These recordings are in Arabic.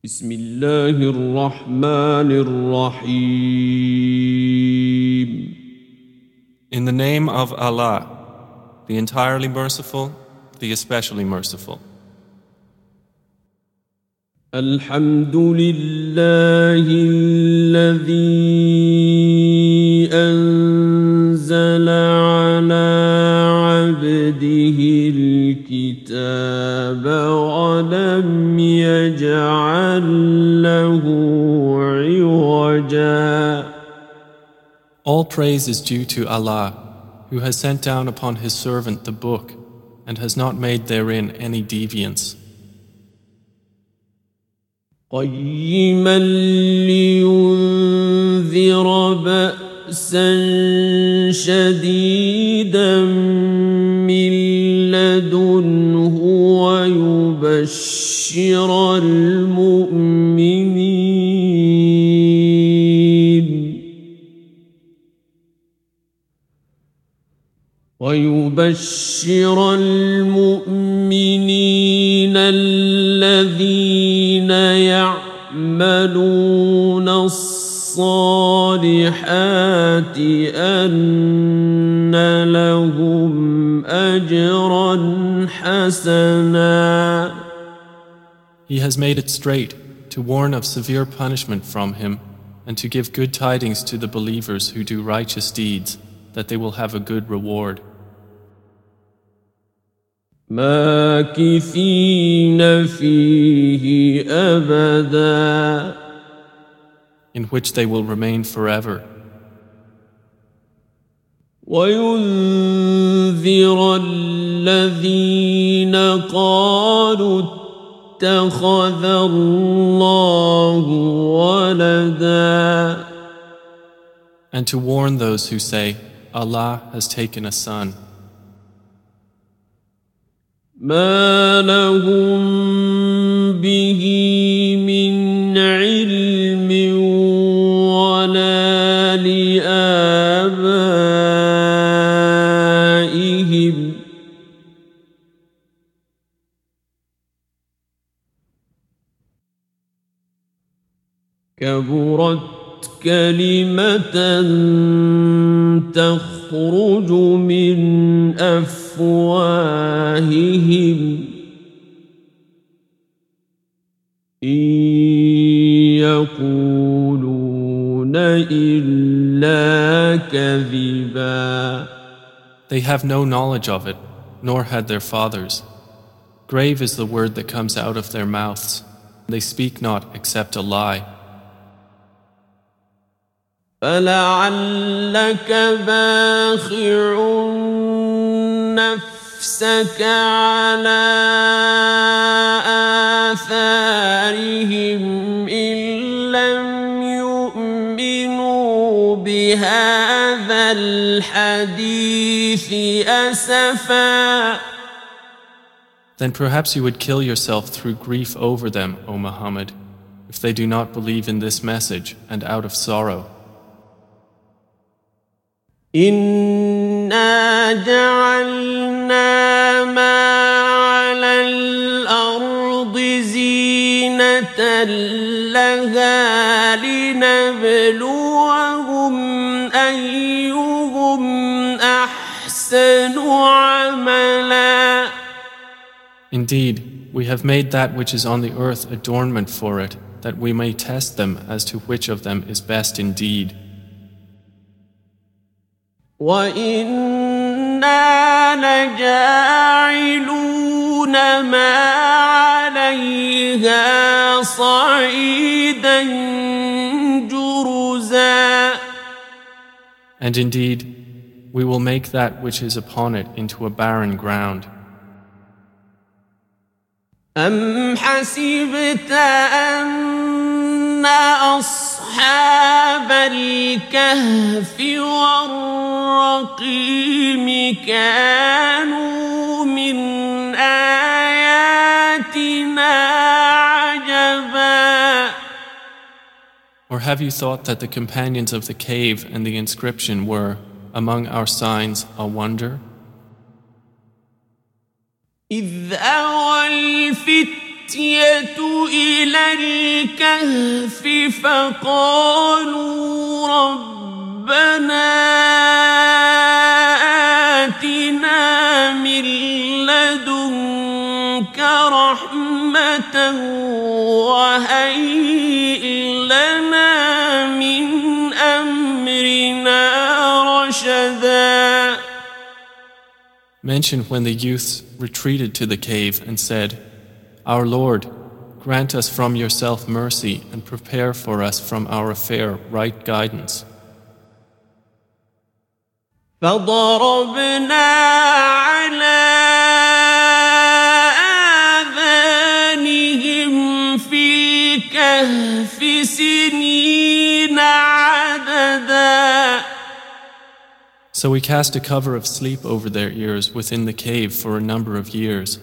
بسم الله الرحمن الرحيم. In the name of Allah, the entirely merciful, the especially merciful. الحمد لله الذي أنزل على عبده الكتاب ولم يجعل له عوجا. All praise is due to Allah, who has sent down upon His servant the book and has not made therein any deviance. قيما لينذر بأسا شديدا من لدنه ويبشر المؤمنين الذين يعملون الصالحات أن لهم أجرا حسنا. He has made it straight to warn of severe punishment from Him and to give good tidings to the believers who do righteous deeds, that they will have a good reward. ماكثين فيه أبدا. In which they will remain forever. وينذر الذين قالوا اتخذ الله ولدا. And to warn those who say, Allah has taken a son. ما لهم به من علم ولا لآبائهم كبرت كلمة تخرج من أفواههم إن يقولون إلا كذبا. They have no knowledge of it, nor had their fathers. Grave is the word that comes out of their mouths. They speak not except a lie. فلعلك باخع نفسك على آثارهم إن لم يؤمنوا بهذا الحديث أسفا. Then perhaps you would kill yourself through grief over them, O Muhammad, if they do not believe in this message and out of sorrow. إنا جعلنا ما على الأرض زينة لها لنبلوهم أيهم أحسن عملا. Indeed, we have made that which is on the earth adornment for it, that we may test them as to which of them is best indeed. وَإِنَّا لَجَاعِلُونَ مَا عَلَيْهَا صَعِيدًا جُرُزًا. And indeed, we will make that which is upon it into a barren ground. أَمْ حَسِبْتَ أَنَّ أَصْحَابَ الْكَهْفِ وَالرَّقِيمِ كَانُوا مِنْ آيَاتِنَا عَجَبًا. Or have you thought that the companions of the cave and the inscription were, among our signs, a wonder? إذ أوى الفتية الفتية إلى الكهف فقالوا ربنا آتنا من لدنك رحمة وهيئ لنا من أمرنا رشدا. Mention when the youths retreated to the cave and said, Our Lord, grant us from yourself mercy and prepare for us from our affair right guidance. فضربنا على آذانهم في الكهف سنين عددا. So we cast a cover of sleep over their ears within the cave for a number of years.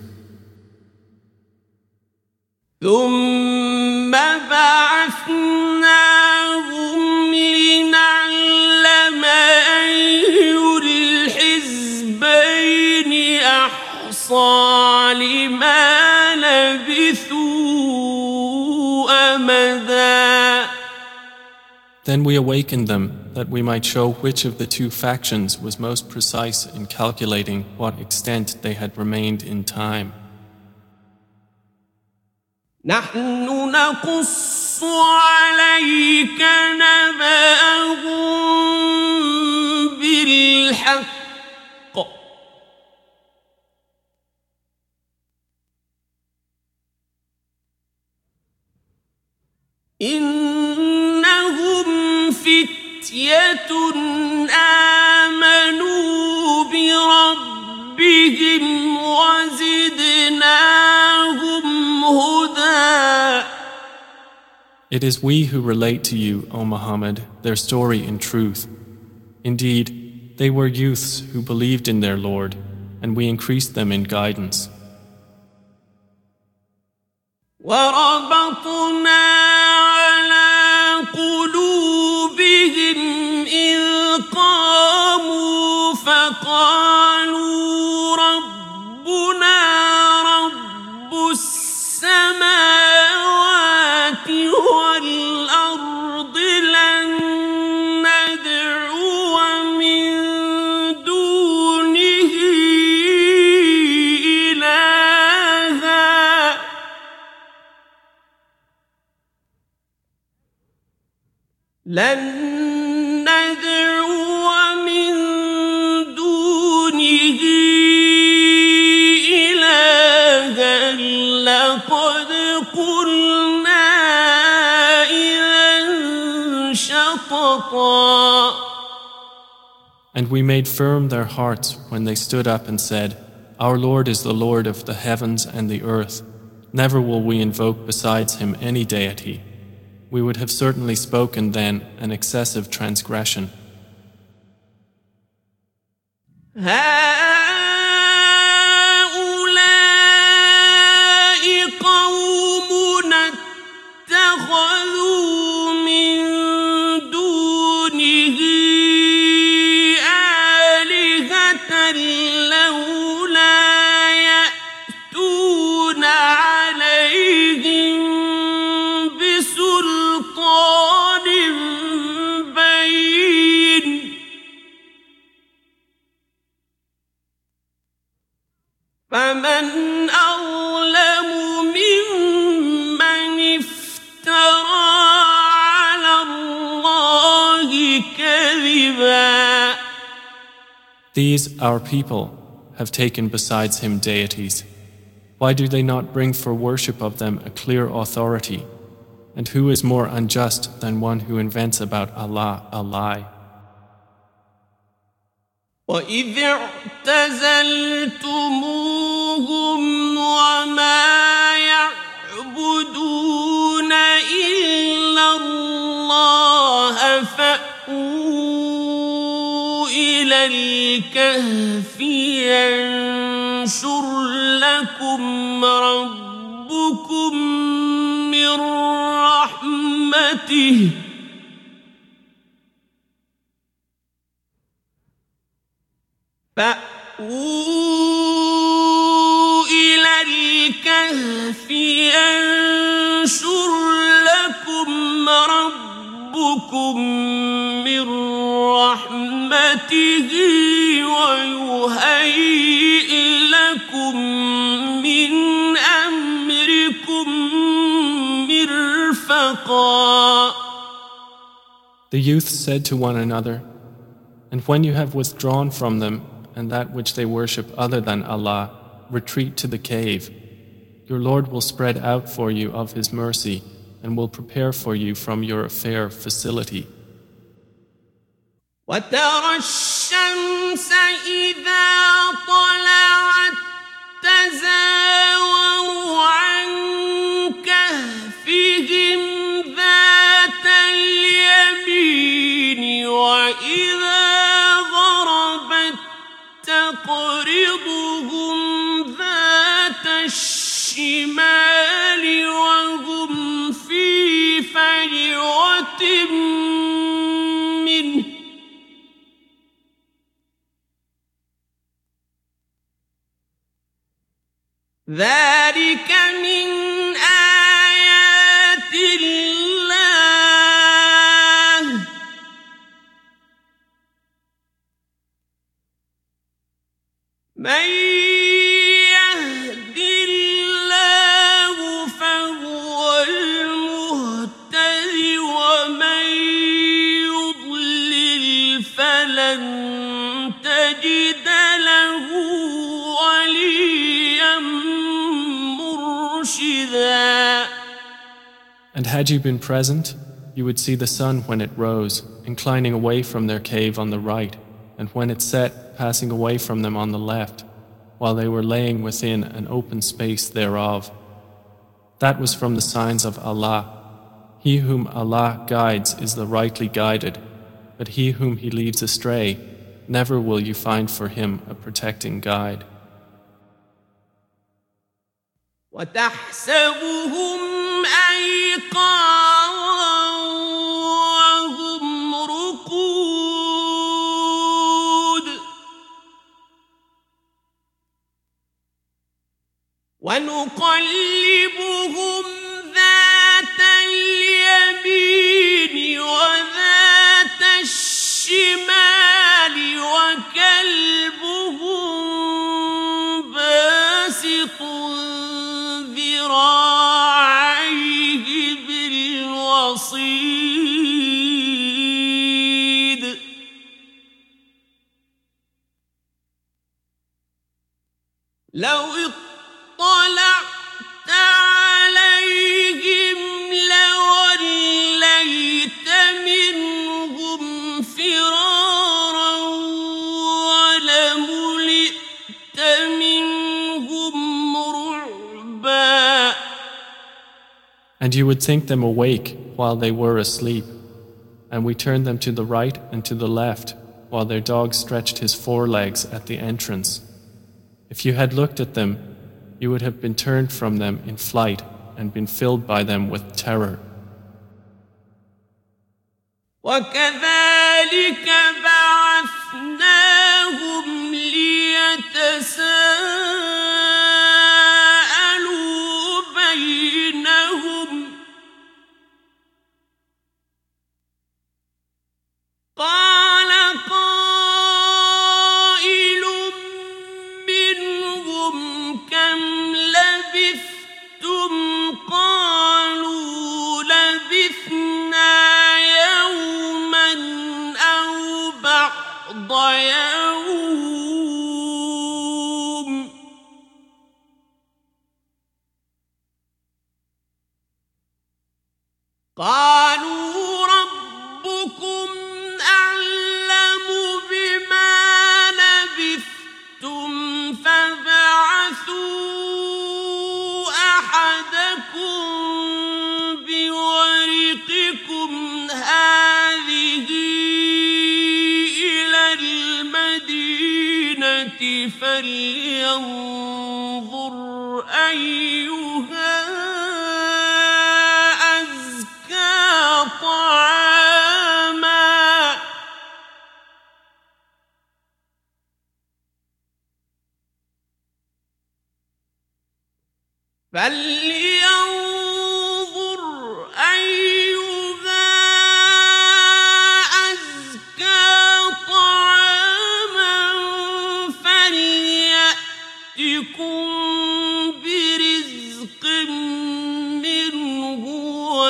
ثم بعثناهم لنعلم أي الحزبين أحصى لما لبثوا أمدا. Then we awakened them that we might show which of the two factions was most precise in calculating what extent they had remained in time. نحن نقص عليك نبأهم بالحق إنهم فتية آمنوا بربهم وزدناهم هدى. It is we who relate to you, O Muhammad, their story in truth. Indeed, they were youths who believed in their Lord, and we increased them in guidance. وربطنا على قلوبهم إذ قاموا فقالوا ربنا رب السماوات والأرض لن ندعو من دونه إلها لن ندعو من دونه إلها لقد قلنا إذا شططا. And we made firm their hearts when they stood up and said, Our Lord is the Lord of the heavens and the earth. Never will we invoke besides him any deity. We would have certainly spoken then an excessive transgression. هؤلاء قومنا اتخذوا من دونه آلهة لولا يأتون عليهم بسلطان بين فمن أظلم ممن افترى على الله كذبا. These, our people, have taken besides him deities. Why do they not bring for worship of them a clear authority? And who is more unjust than one who invents about Allah a lie? وَإِذِ اعْتَزَلْتُمُوهُمْ وَمَا يَعْبُدُونَ إِلَّا اللَّهَ فَأْوُوا إِلَى الْكَهْفِ يَنشُرْ لَكُمْ رَبُّكُمْ مِنْ رَحْمَتِهِ فَأْوُوا إِلَى الْكَهْفِ ربكم من رحمته ويهيئ لكم من أمركم مرفقا. The youth said to one another, and when you have withdrawn from them and that which they worship other than Allah, retreat to the cave. Your Lord will spread out for you of His mercy and will prepare for you from your affair facility. وترى الشمس إذا طلعت تزاور عن كهفهم ذات اليمين وإذا غربت تقرضهم ذات الشمال وهم في فجوة منه ذلك من آيات الله من يهد الله فهو المهتد ومن يضلل فلن تجد له وليا مرشدا. And had you been present, you would see the sun when it rose, inclining away from their cave on the right, and when it set, passing away from them on the left, while they were laying within an open space thereof. That was from the signs of Allah. He whom Allah guides is the rightly guided, but he whom He leaves astray, never will you find for him a protecting guide. وتحسبهم أيقاظا وهم رقود ونقلبهم ذات اليمين وذات الشمال وكلبهم باسط ذراعيه بالوصيد لو اطلعت عليهم لوليت منهم فرارا ولملئت منهم رعبا. And you would think them awake while they were asleep, and we turned them to the right and to the left, while their dog stretched his forelegs at the entrance. If you had looked at them, you would have been turned from them in flight and been filled by them with terror. وكذلك بعثناهم ليتساءلوا بينهم قال قائل منهم كم لبثتم قالوا لبثنا يوما أو بعض يوم قالوا ربكم أعلم بما لبثتم فابعثوا أحدكم بورقكم هذه إلى المدينة فلينظر أيها أزكى طعاما فلينظر أيها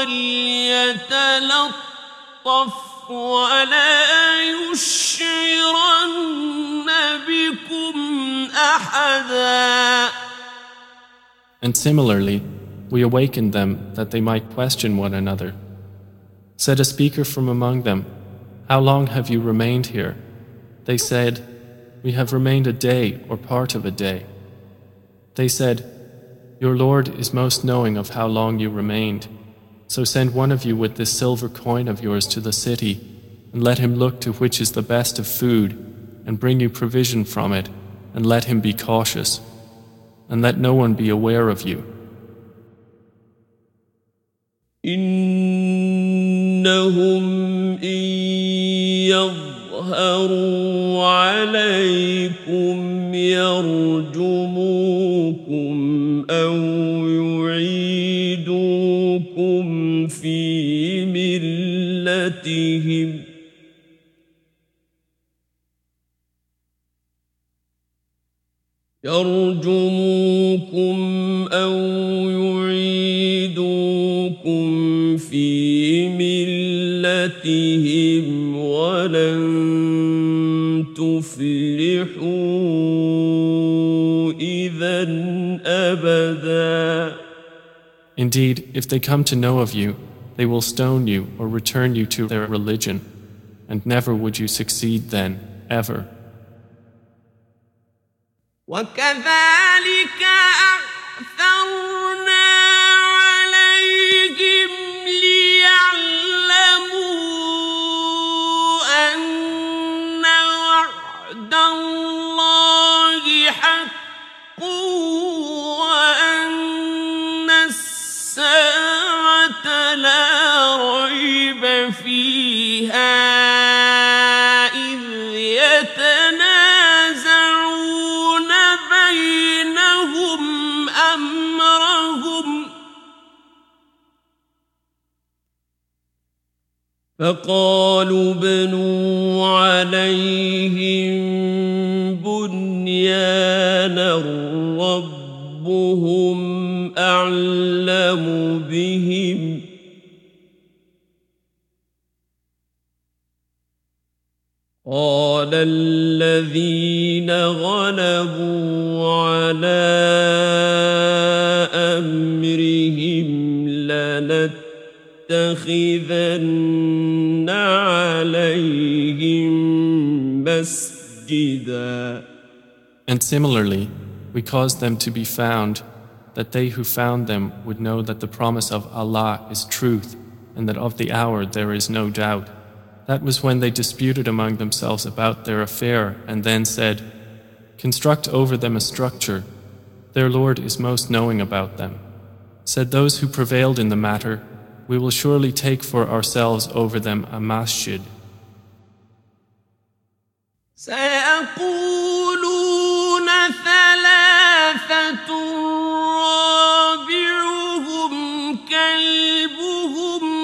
وليتلطف ولا يشعرن بكم أحدا. And similarly, we awakened them that they might question one another. Said a speaker from among them, "How long have you remained here?" They said, "We have remained a day or part of a day." They said, "Your Lord is most knowing of how long you remained. So send one of you with this silver coin of yours to the city, and let him look to which is the best of food, and bring you provision from it, and let him be cautious, and let no one be aware of you." إنهم إن يظهروا عليكم يرجموكم أو يعيدوكم في ملتهم ولن تفلحوا إذا أبدا. Indeed, if they come to know of you, they will stone you or return you to their religion, and never would you succeed then, ever. وكذلك أعثرنا عليهم ليعلموا أن وعد الله حق وأن الساعة لا ريب فيها إذ يتنازعون بينهم أمرهم فقالوا ابنوا عليهم بنيانا ربهم أعلم بهم قال الذين غلبوا على أمرهم لنتخذن عليهم مسجدا. And similarly, we caused them to be found, that they who found them would know that the promise of Allah is truth, and that of the hour there is no doubt. That was when they disputed among themselves about their affair, and then said, "Construct over them a structure. Their Lord is most knowing about them." Said those who prevailed in the matter, "We will surely take for ourselves over them a masjid." سيقولون ثلاثة رابعهم كلبهم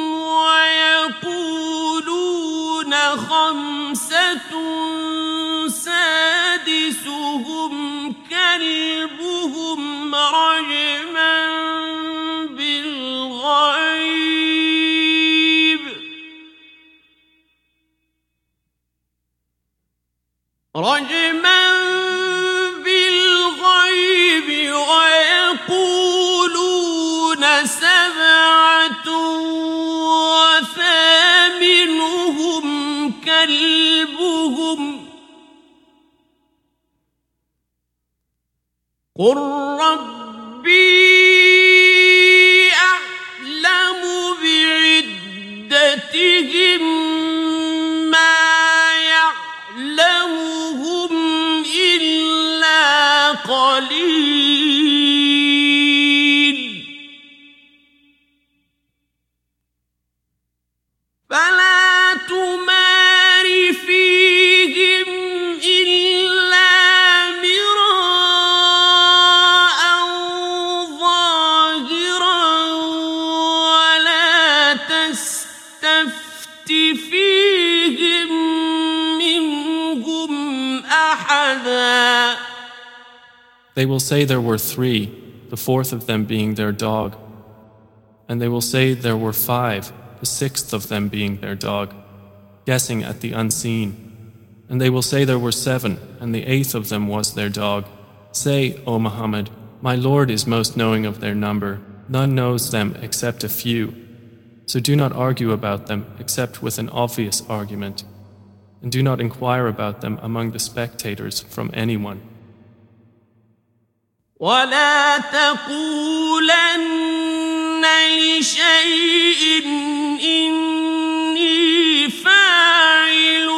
ويقولون خمسة سادسهم كلبهم رجما بالغيب ويقولون سبعة وثامنهم كلبهم قل ربي أعلم بعدتهم ما يعلمهم إلا قليل فلا تمار فيهم إلا مراء ظاهرا ولا تستفت فيهم منهم أحدا. They will say there were three, the fourth of them being their dog. And they will say there were 5, the 6th of them being their dog, guessing at the unseen. And they will say there were 7, and the 8th of them was their dog. Say, O Muhammad, my Lord is most knowing of their number. None knows them except a few. So do not argue about them except with an obvious argument. And do not inquire about them among the spectators from anyone. ولا تقولن لشيء إني فاعل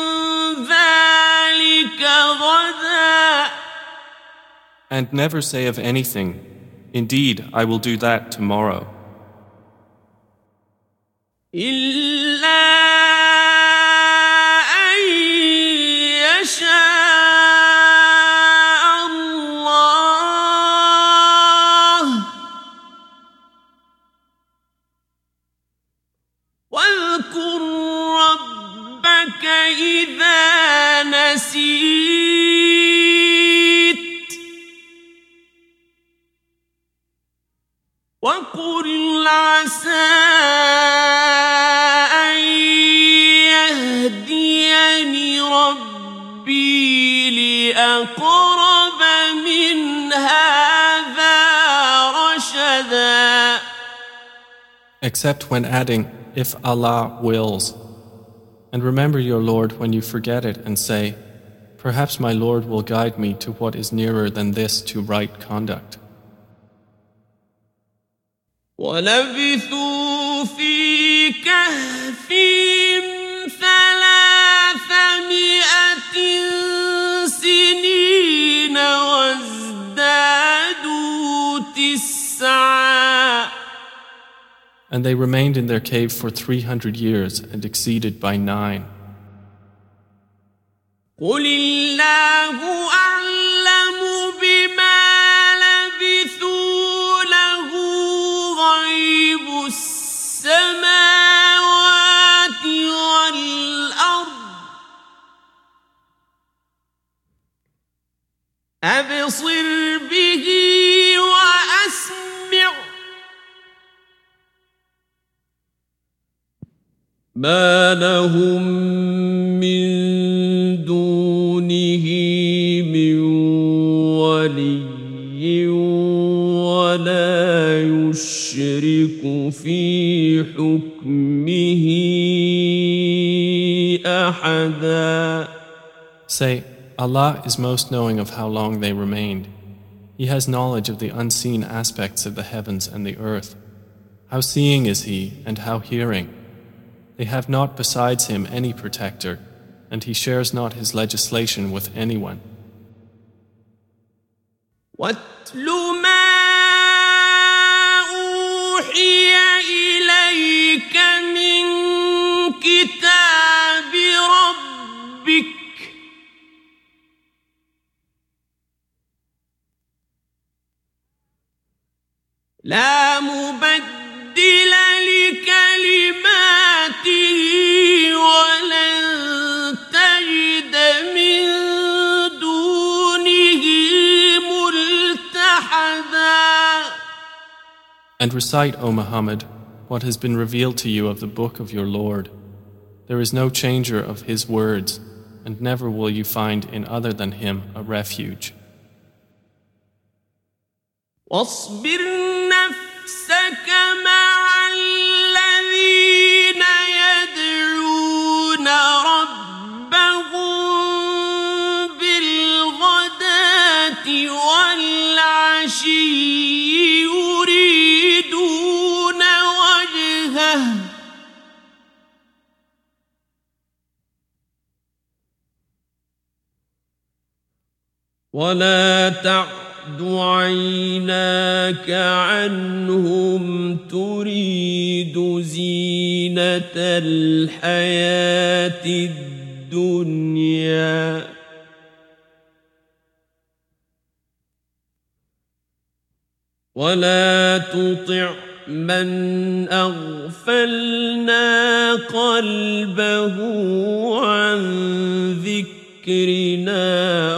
ذلك غدا. And never say of anything, indeed, I will do that tomorrow. إلا أن يشاء الله واذكر ربك إذا نسيت وقل عسى أن يهديني ربي لأقرب من هذا رشدا. Except when adding, if Allah wills. And remember your Lord when you forget it and say, perhaps my Lord will guide me to what is nearer than this to right conduct. ولبثوا في كهفهم 300 سنين وازدادوا 9. And they remained in their cave for 300 years and exceeded by 9. قل الله أعلم بما لبثوا له غيب السماوات والأرض أبصر به وأسمع ما لهم من دونه من ولي ولا يشرك في حكمه أحدا. Say, Allah is most knowing of how long they remained. He has knowledge of the unseen aspects of the heavens and the earth. How seeing is He and how hearing. They have not besides Him any protector, and He shares not His legislation with anyone. واتل ما أوحي إليك من كتاب ربك لا مبدل لكلماته ولن تجد من دونه ملتحدا. And recite, O Muhammad, what has been revealed to you of the book of your Lord. There is no changer of His words, and never will you find in other than Him a refuge. واصبر نفسك مع الذين يدعون ربهم بالغداة والعشي يريدون وجهه ولا تعد عيناك عنهم تريد زينة الحياة الدنيا ولا تطع من أغفلنا قلبه عن ذكرنا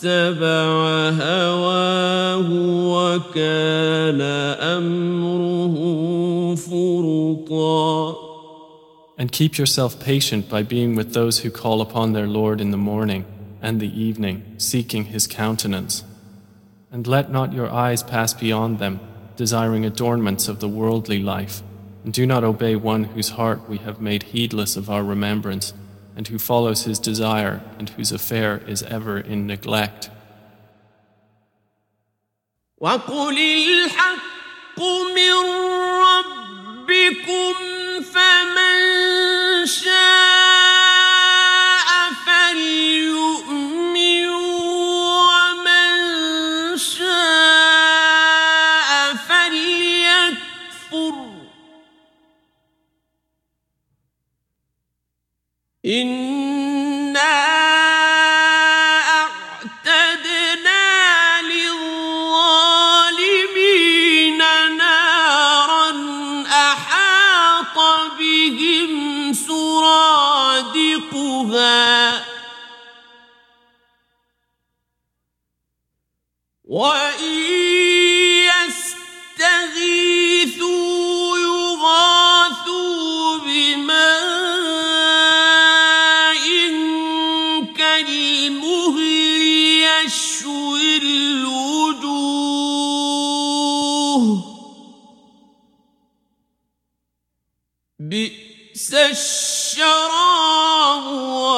واتبع هواه وكان أمره فرطا. And keep yourself patient by being with those who call upon their Lord in the morning and the evening, seeking His countenance. And let not your eyes pass beyond them, desiring adornments of the worldly life, and do not obey one whose heart we have made heedless of our remembrance, and who follows his desire, and whose affair is ever in neglect. وَقُلِ الْحَقُّ مِنْ رَبِّكُمْ فَمَنْ شَاءَ فَلْيُؤْمِنْ وَمَنْ شَاءَ فَلْيَكْفُرْ. إِنَّا أَعْتَدْنَا لِلظَّالِمِينَ نَارًا أَحَاطَ بِهِمْ سُرَادِقُهَا وَإِنْ يَسْتَغِيثُوا يُغَاثُوا بِمَاءٍ كَالْمُهْلِ يَشْوِي الْوُجُوهَ بِئْسَ الشَّرَابُ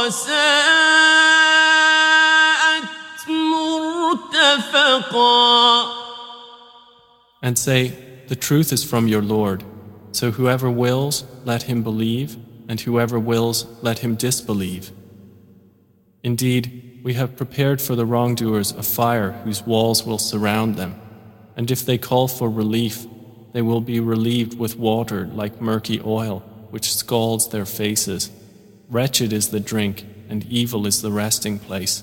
وَسَاءَتْ مُرْتَفَقًا. And say, the truth is from your Lord, so whoever wills, let him believe, and whoever wills, let him disbelieve. Indeed, we have prepared for the wrongdoers a fire whose walls will surround them, and if they call for relief, they will be relieved with water like murky oil, which scalds their faces. Wretched is the drink, and evil is the resting place.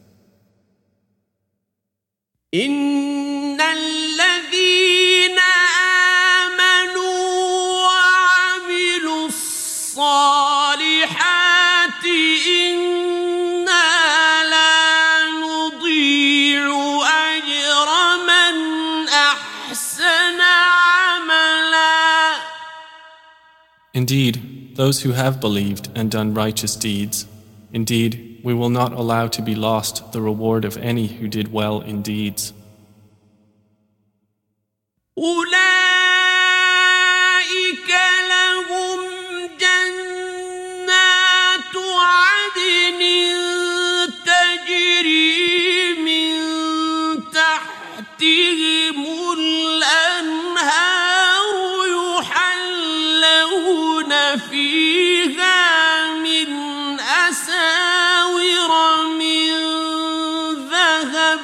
إِنَّ الَّذِينَ آمَنُوا وَعَمِلُوا الصَّالِحَاتِ إِنَّا لَا نُضِيعُ أَجْرَ مَنْ أَحْسَنَ عَمَلًا. Indeed, those who have believed and done righteous deeds, indeed, we will not allow to be lost the reward of any who did well in deeds. أُولَئِكَ لَهُمْ جَنَّاتُ عَدْنٍ تَجْرِي مِنْ تَحْتِهِمُ الْأَنْهَارُ يُحَلَّوْنَ فِيهَا مِنْ أَسَاوِرَ مِنْ ذَهَبٍ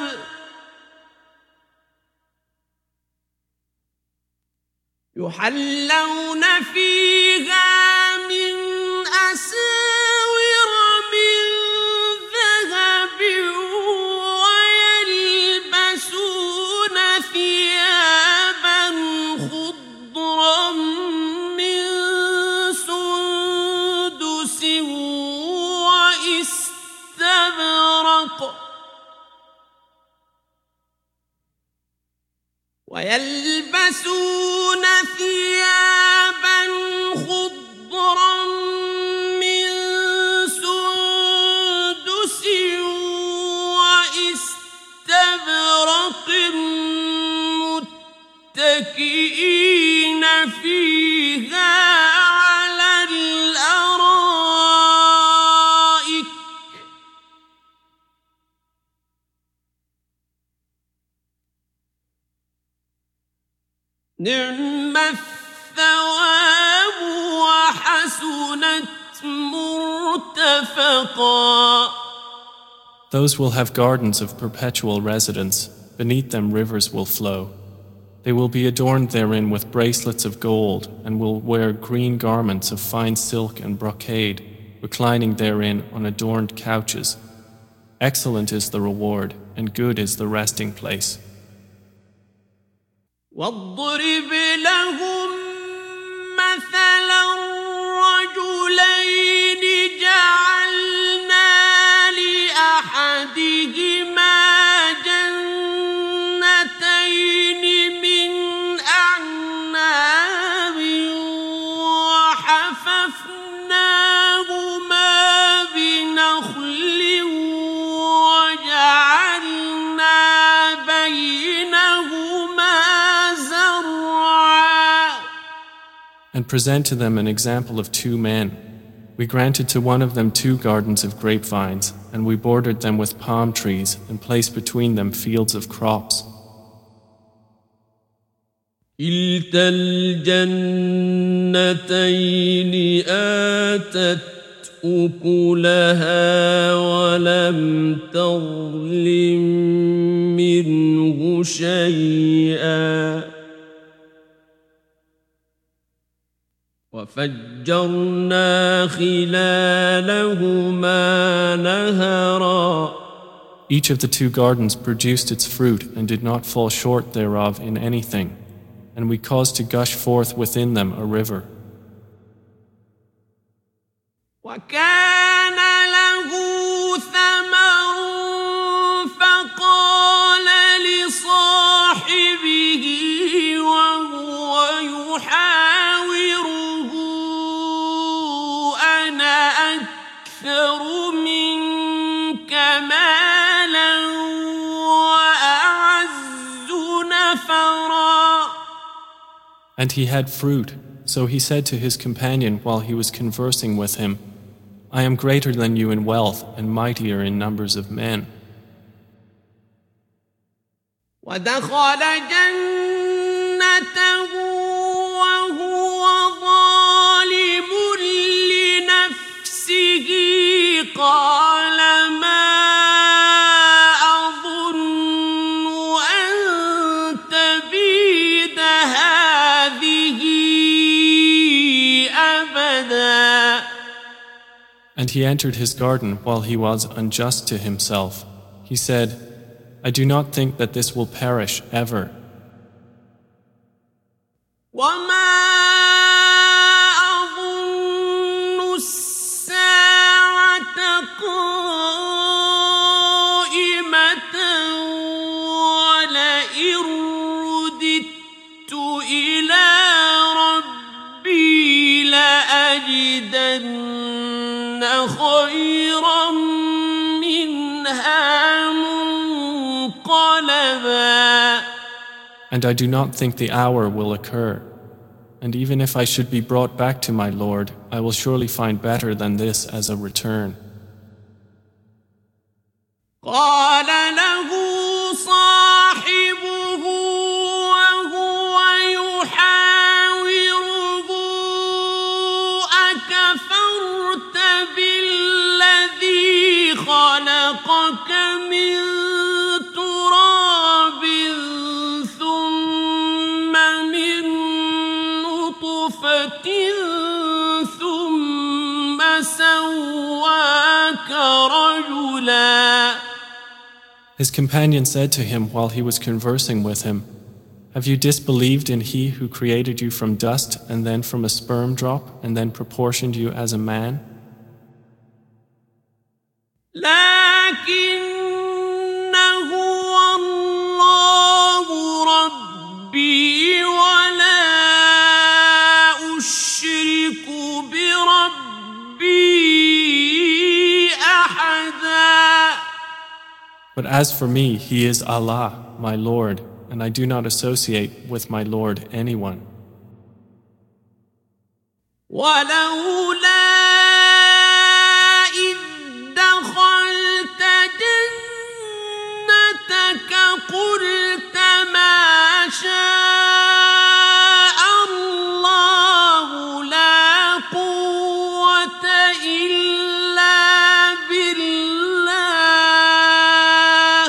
وَيَلْبَسُونَ ثِيَابًا خُضْرًا مِنْ سُنْدُسٍ وَإِسْتَبْرَقٍ متكئين فيها على الأرائك نعم الثواب وحسنت مرتفقا. Those will have gardens of perpetual residence. Beneath them rivers will flow. They will be adorned therein with bracelets of gold and will wear green garments of fine silk and brocade, reclining therein on adorned couches. Excellent is the reward and good is the resting place. واضرب لهم مثلا رجلين جعلنا لأحدهما جنتين من أعناب And present to them an example of two men. We granted to one of them 2 gardens of grapevines, and we bordered them with palm trees and placed between them fields of crops. كلتا الجنتين آتت أكلها ولم تظلم منه شيئا وفجرنا خلالهما نهرا. Each of the 2 gardens produced its fruit and did not fall short thereof in anything, and we caused to gush forth within them a river. وكان له ثمر فقال لصاحبه وهو يحاوره أنا أكثر منك مالا وأعز نفرا. And he had fruit, so he said to his companion while he was conversing with him, I am greater than you in wealth and mightier in numbers of men. ودخل جنته وهو ظالم لنفسه قال ما أظن أن تبيد هذه أبدا. And he entered his garden while he was unjust to himself. He said, I do not think that this will perish ever. وما أظن الساعة قائمة ولئن رددت إلى ربي لأجدن خيرا منها منقلبا. And I do not think the hour will occur. And even if I should be brought back to my Lord, I will surely find better than this as a return. قال له صاحبه وهو يحاوره أكفرت بالذي خلقك من تراب ثم من نطفة ثم سواك رجلا. His companion said to him while he was conversing with him, Have you disbelieved in He who created you from dust and then from a sperm drop and then proportioned you as a man? لكن هو الله ربي ولا أشرك بربي أحدا. But as for me, He is Allah, my Lord, and I do not associate with my Lord anyone. ولولا إذ دخلت جنتك قلت ما شاء الله لا قوة إلا بالله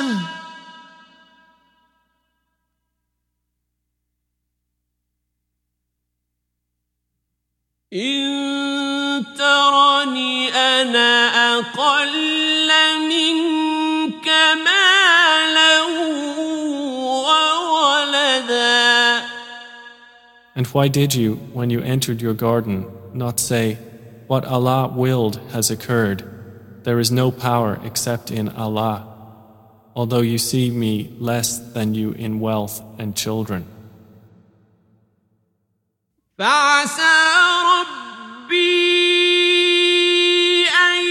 إن ترني أنا أقل منك مالا وولدا. And why did you, when you entered your garden, not say, What Allah willed has occurred, there is no power except in Allah, although you see me less than you in wealth and children? فعسى ربي أن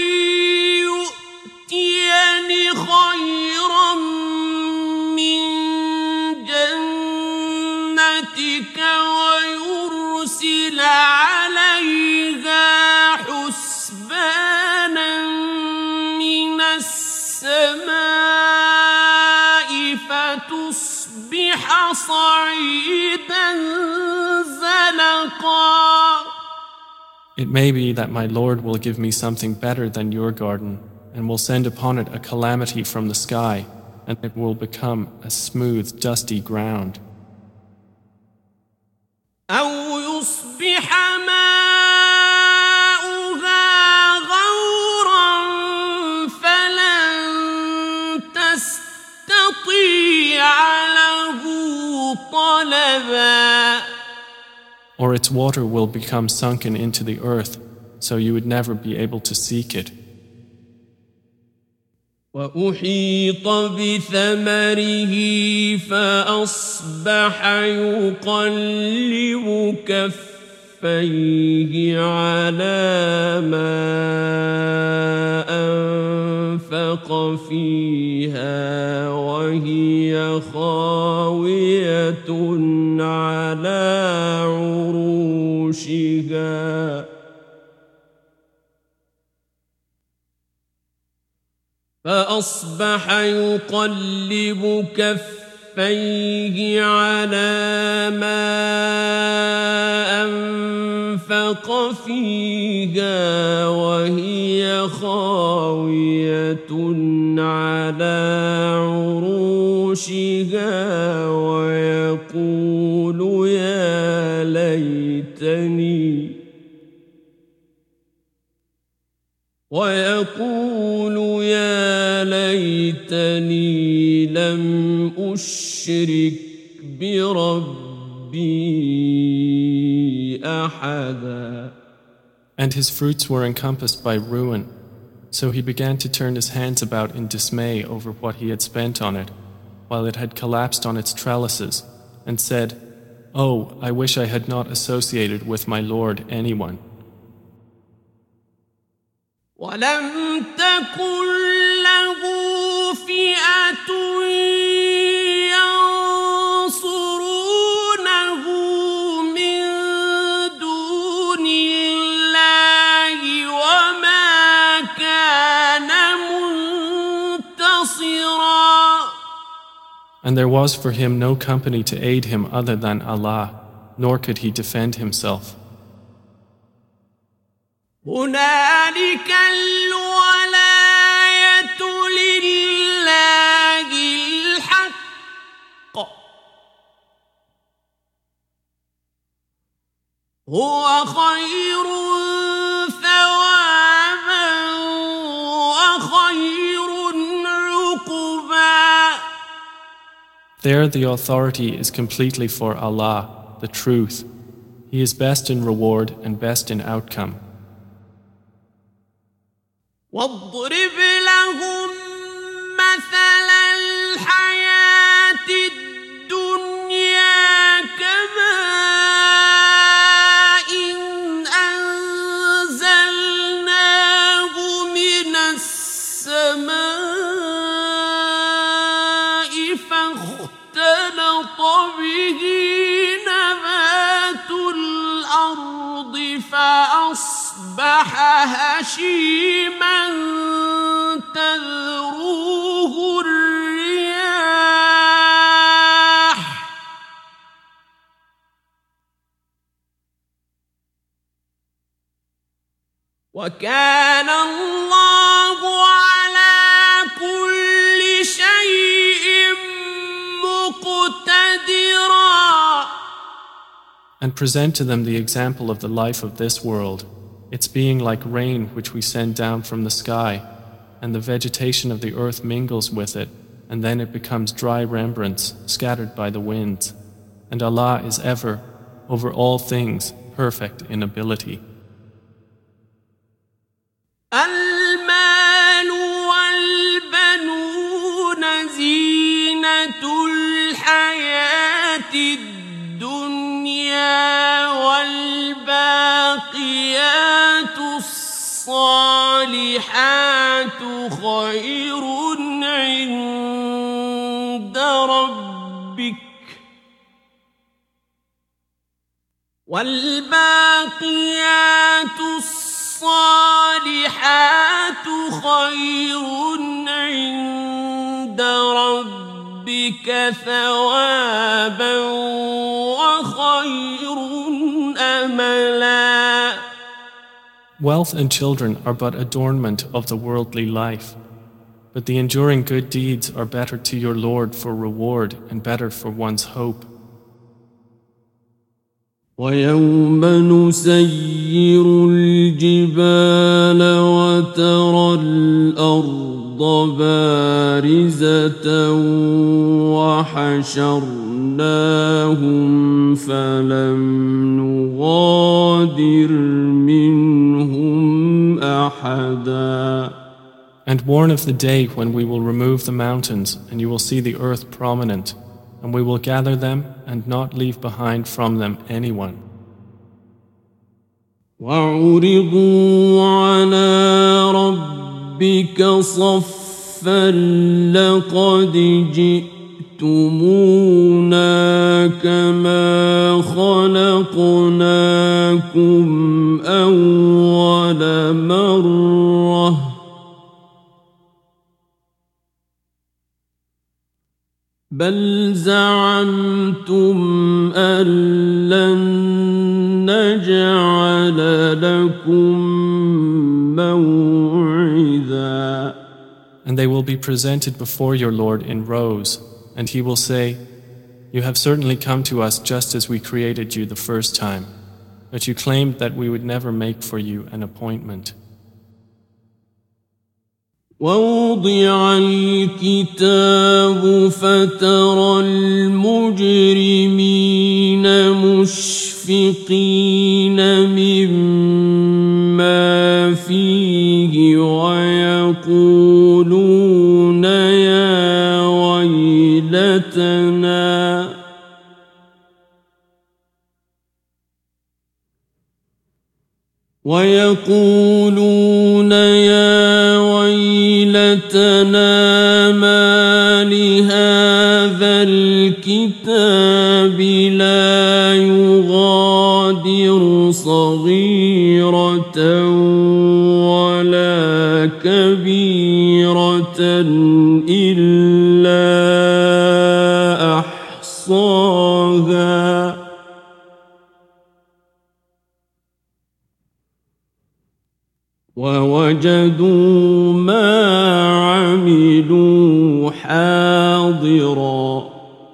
يؤتيني خيرا من جنتك ويرسل صعيدا زلقا. It may be that my Lord will give me something better than your garden, and will send upon it a calamity from the sky, and it will become a smooth, dusty ground. أو يصبح ماؤها غورا فلن تستطيع له طلبا. Or its water will become sunken into the earth, so you would never be able to seek it. وأحيط بثمره فأصبح يقلب كفيه على ما أنفق فيها وهي خاوية على عروشها. فأصبح يقلب كفيه على ما أنفق فيها وهي خاوية على عروشها ويقول يا ليتني لم أشرك بربي أحدا. And his fruits were encompassed by ruin, so he began to turn his hands about in dismay over what he had spent on it, while it had collapsed on its trellises, and said, "Oh, I wish I had not associated with my Lord anyone." ولم تكن له فئة ينصرونه من دون الله وما كان منتصرا. And there was for him no company to aid him other than Allah, nor could he defend himself. هنالك الولاية لله الحق هو خير ثوابا وخير عقبا. There the authority is completely for Allah, the truth. He is best in reward and best in outcome. واضرب لهم مثل الحياة الدنيا كماء أنزلناه من السماء فاختلط به نبات الأرض فأصبح هشيما تذروه الرياح وكان الله على كل شيء مقتدرا. And present to them the example of the life of this world, its being like rain which we send down from the sky, and the vegetation of the earth mingles with it, and then it becomes dry rembrance scattered by the winds. And Allah is ever, over all things, perfect in ability. المال والبنون زينة الحياة الدنيا والباقيات الصالحات خير عند ربك والباقيات الصالحات خير عند ربك ثوابا وخير أملا. Wealth and children are but adornment of the worldly life, but the enduring good deeds are better to your Lord for reward and better for one's hope. ويوم نسير الجبال وترى الأرض بارزة وحشرناهم فلم نغادر منهم أحدا. And warn of the day when we will remove the mountains and you will see the earth prominent, and we will gather them and not leave behind from them anyone. وعرضوا على ربك صفا لقد جئتمونا كما خلقناكم أول مرة بل زعمتم أن لن نجعل لكم موعدا. And they will be presented before your Lord in rows, and he will say, "You have certainly come to us just as we created you the first time, but you claimed that we would never make for you an appointment." ووضع الكتاب فترى المجرمين مشفقين مما فيه ويقولون يا ويلتنا ما لهذا الكتاب لا يغادر صغيرة ولا كبيرة إلا أحصاها ووجدوا ما عملوا حاضرا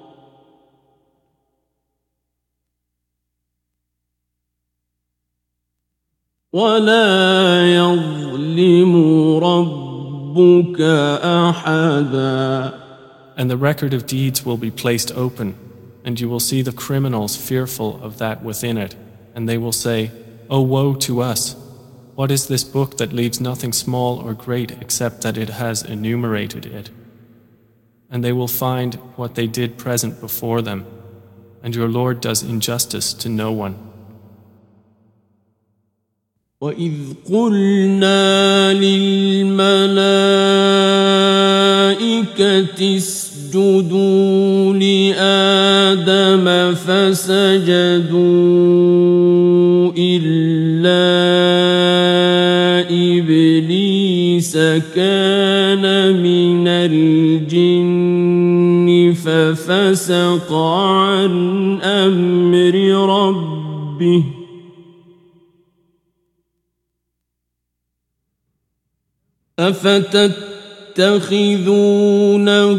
ولا يظلم ربك أحدا. And the record of deeds will be placed open, and you will see the criminals fearful of that within it, and they will say, "Oh, woe to us! What is this book that leaves nothing small or great except that it has enumerated it?" And they will find what they did present before them, and your Lord does injustice to no one. وَإِذْ قُلْنَا لِلْمَلَائِكَةِ اسْجُدُوا لِآدَمَ فَسَجَدُوا إِلَّا إِبْلِيسَ كَانَ مِنَ الْجِنِّ فَفَسَقَ عَنْ أَمْرِ رَبِّهِ أفتتخذونه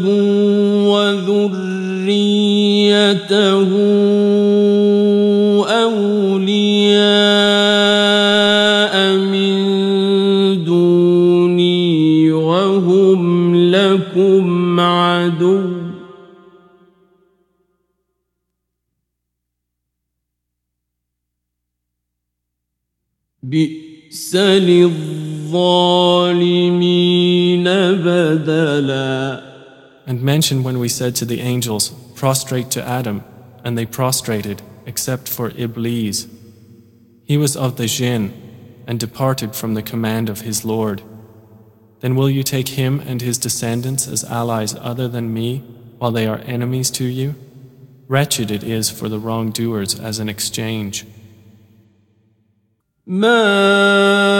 وذريته أولياء من دوني وهم لكم عدو بئس للظالمين بدلا. And mention when we said to the angels, "Prostrate to Adam," and they prostrated, except for Iblis. He was of the jinn, and departed from the command of his Lord. Then will you take him and his descendants as allies other than me, while they are enemies to you? Wretched it is for the wrongdoers as an exchange.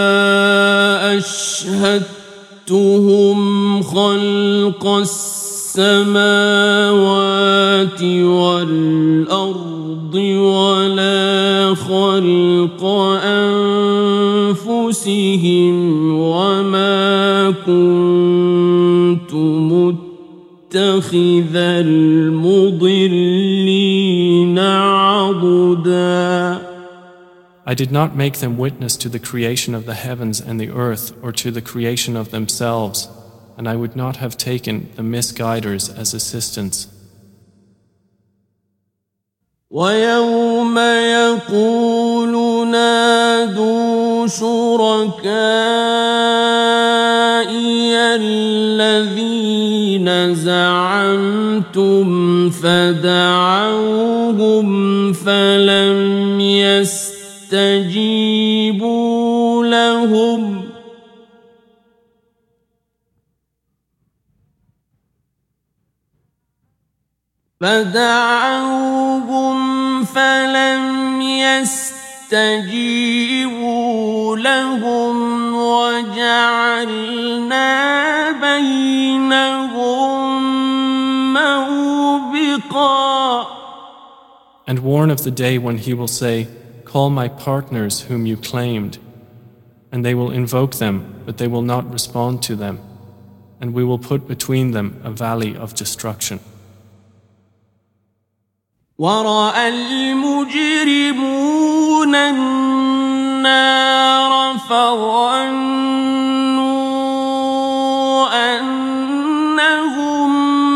ما أشهدتهم خلق السماوات السماوات والأرض ولا خلق أنفسهم وما كنت متخذ المضلين عضدا. I did not make them witness to the creation of the heavens and the earth or to the creation of themselves, and I would not have taken the misguiders as assistants. وَيَوْمَ يَقُولُ نَادُوا شُرَكَائِيَ الَّذِينَ زَعَمْتُمْ فَدَعَوْهُمْ فَلَمْ يستجيبوا لهم وجعلنا بينهم موبقا. And warn of the day when he will say, "Call my partners whom you claimed," and they will invoke them, but they will not respond to them, and we will put between them a valley of destruction. وَرَأَى الْمُجْرِمُونَ النَّارَ فَظَنُّوا أَنَّهُمْ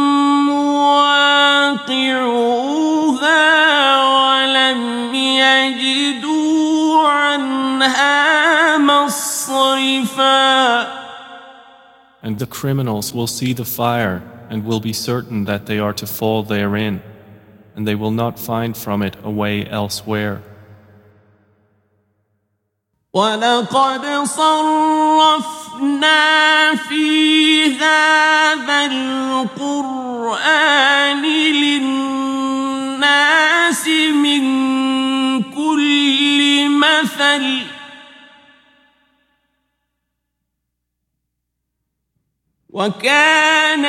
مُوَاقِعُوهَا وَلَمْ يَجِدُوا عَنْهَا مَصْرِفًا. And the criminals will see the fire and will be certain that they are to fall therein, and they will not find from it a way elsewhere. وَلَقَدْ صَرَّفْنَا فِي هَذَا الْقُرْآنِ لِلنَّاسِ مِنْ كُلِّ مَثَلٍ وَكَانَ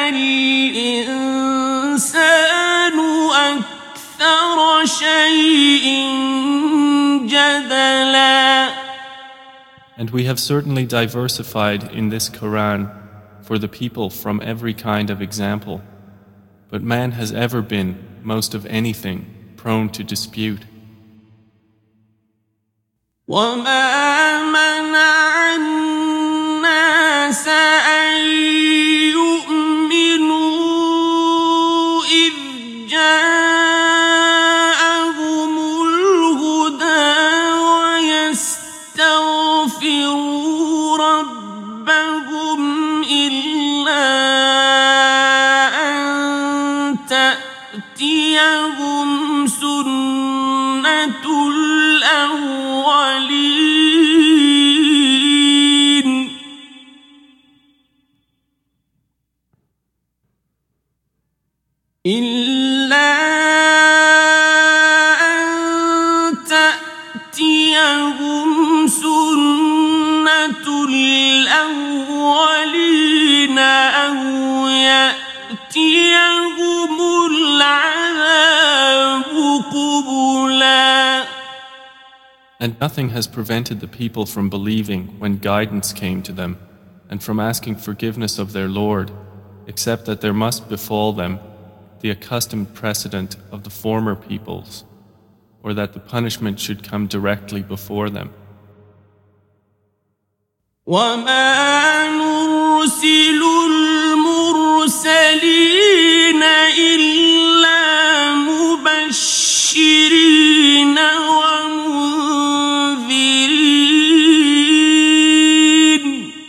الْإِنسَانُ أَكْثَرَ شَيْءٍ جَدَلًا. And we have certainly diversified in this Quran for the people from every kind of example, but man has ever been, most of anything, prone to dispute. وَمَا مَنَعَ النَّاسَ أَن يُؤْمِنُوا إِذْ جَاءَهُمُ الْهُدَىٰ وَيَسْتَغْفِرُوا رَبَّهُمْ إِلَّا أَن تَأْتِيَهُمْ سُنَّةُ الْأَوَّلِينَ إِلَّا أَن تَأْتِيَهُمْ سُنَّةُ الْأَوَّلِينَ أَوْ يَأْتِيَهُمُ الْعَذَابُ قُبُلًا. And nothing has prevented the people from believing when guidance came to them, and from asking forgiveness of their Lord, except that there must befall them the accustomed precedent of the former peoples, or that the punishment should come directly before them. وَمَا نُرْسِلُ الْمُرْسَلِينَ إِلَّا مُبَشِّرِينَ وَمُنذِرِينَ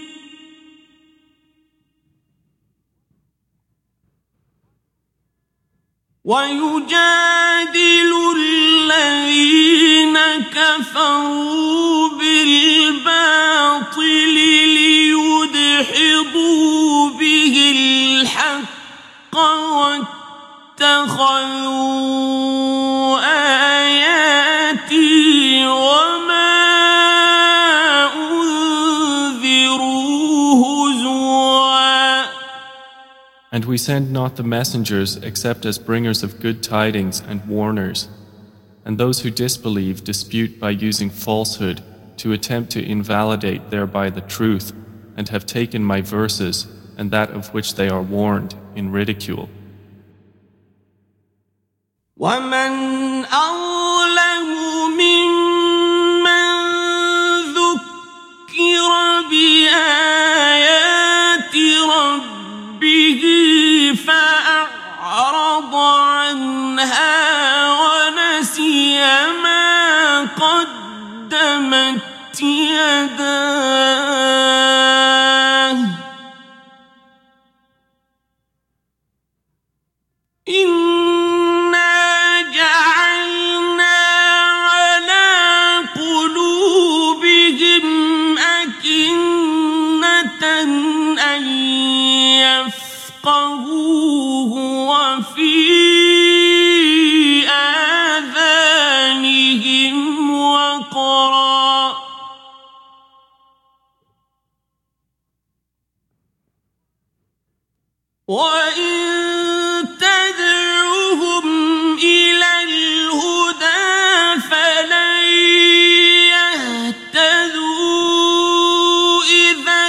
وَيُجَادِلُ الَّذِينَ كَفَرُوا بِالْبَاطِلِ لِيُدْحِضُوا بِهِ الْحَقَّ وَاتَّخَذُوا آيَاتِي وَمَا أُنذِرُوا هُزُوًا. And we send not the messengers except as bringers of good tidings and warners. And those who disbelieve dispute by using falsehood to attempt to invalidate thereby the truth, and have taken my verses and that of which they are warned in ridicule. ومن أظلم ممن ذكر بآيات ربه فأعرض عنها ونسي ما قدمت يداه إنا جعلنا على قلوبهم أكنة أن يفقهوه وفي آذانهم وقرا وإن تدعوهم إلى الهدى فلن يهتدوا إذا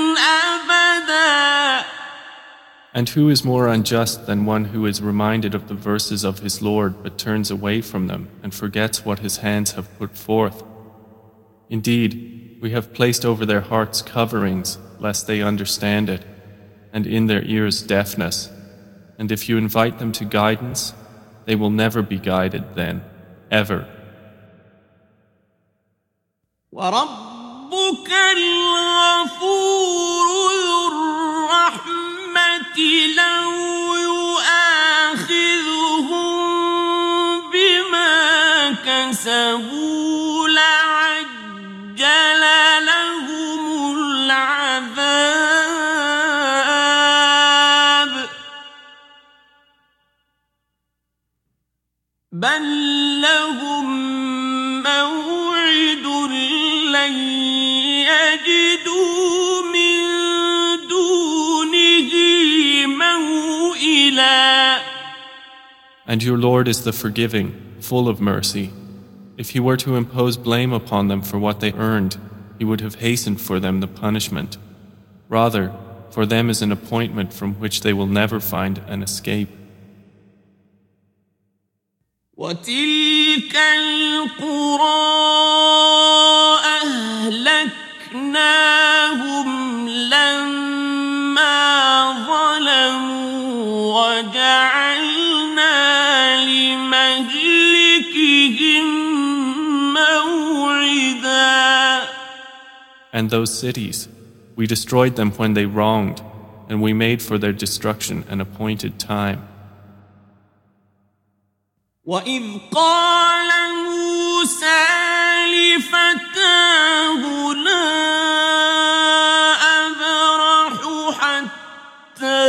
أبدا. And who is more unjust than one who is reminded of the verses of his Lord but turns away from them and forgets what his hands have put forth? Indeed, we have placed over their hearts coverings lest they understand it, and in their ears deafness. And if you invite them to guidance, they will never be guided then, ever. وَرَبُّكَ الْغَفُورُ ذُو الرَّحْمَةِ لَوْ يُؤَاخِذُهُم بِمَا كَسَبُوا لَعَجَّلَ لَهُمُ الْعَذَابَ بَل لَّهُم موعد لن يجدوا من دونه موئلا. And your Lord is the forgiving, full of mercy. If he were to impose blame upon them for what they earned, he would have hastened for them the punishment. Rather, for them is an appointment from which they will never find an escape. وتلك القرى أهلكناهم لما ظلموا وجعلنا لمهلكهم موعدا. And those cities, we destroyed them when they wronged, and we made for their destruction an appointed time. وَإِذْ قَالَ مُوسَى لِفَتَاهُ لَا أَبْرَحُ حَتَّى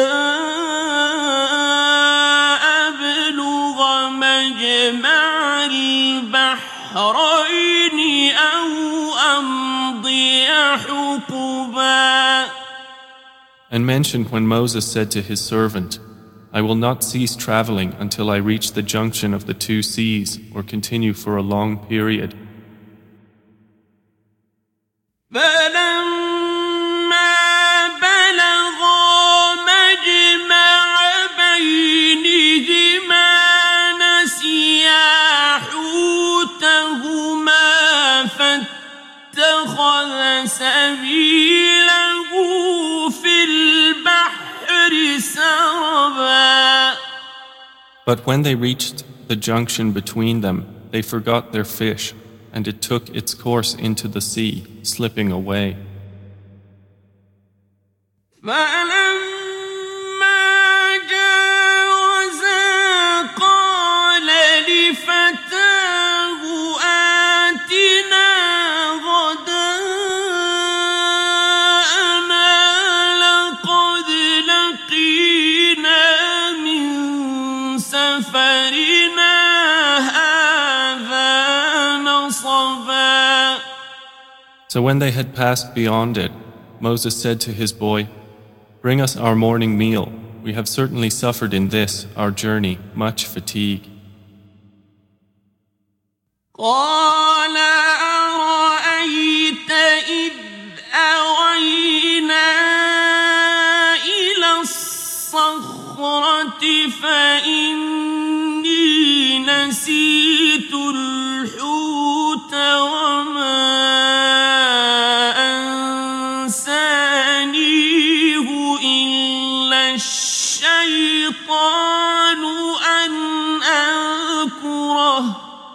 أَبْلُغَ مَجْمَعَ الْبَحْرَيْنِ أَوْ أَمْضِيَ حُقُبًا. And mention when Moses said to his servant, I will not cease traveling until I reach the junction of the two seas or continue for a long period. فَلَمَّا بَلَغَا مَجْمَعَ بَيْنِهِمَا نَسِيَا حُوتَهُمَا فَاتَّخَذَ سَبِيلَهُ فِي الْبَحْرِ سَرَبًا. But when they reached the junction between them, they forgot their fish, and it took its course into the sea, slipping away. فَلَمَّا جَاوَزَا قَالَ لِفَتَاهُ آتِنَا غَدَاءَنَا لَقَدْ لَقِينَا مِن سَفَرِنَا هَٰذَا نَصَبًا. So when they had passed beyond it, Moses said to his boy, Bring us our morning meal, we have certainly suffered in this, our journey, much fatigue. قال أرأيت إذ أوينا إلى الصخرة فإني نسيت الحوت وما أنسانيه إلا الشيطان أن أذكره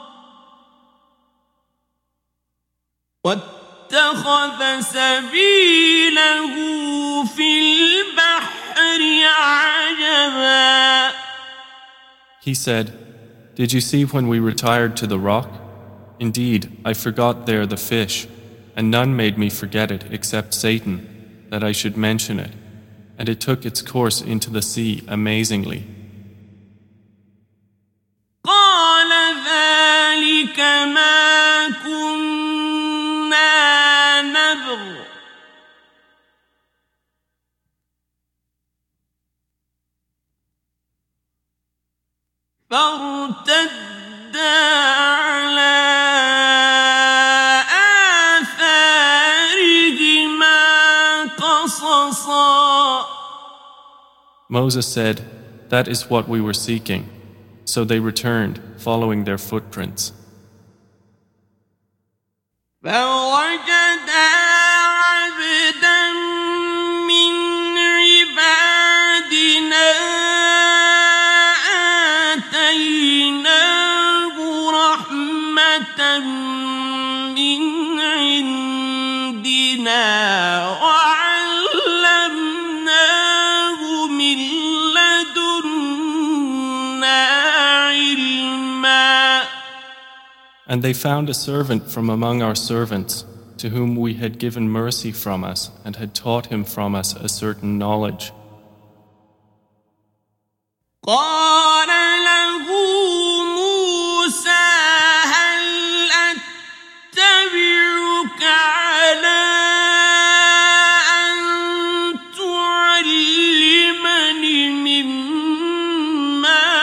واتخذ سبيله في البحر عجبا. He said, "Did you see when we retired to the rock? Indeed, I forgot there the fish, and none made me forget it except Satan, that I should mention it, and it took its course into the sea amazingly." قال ذلك ما كنا نبغ فارتدا على آثارهما قصصا. Moses said, "That is what we were seeking." So they returned, following their footprints. فوجدا عبدا من عبادنا آتيناه رحمة من عندنا وعلمناه من لدنا علما. And they found a servant from among our servants, to whom we had given mercy from us and had taught him from us a certain knowledge. قال له موسى هل أتبعك على أن تعلمني مما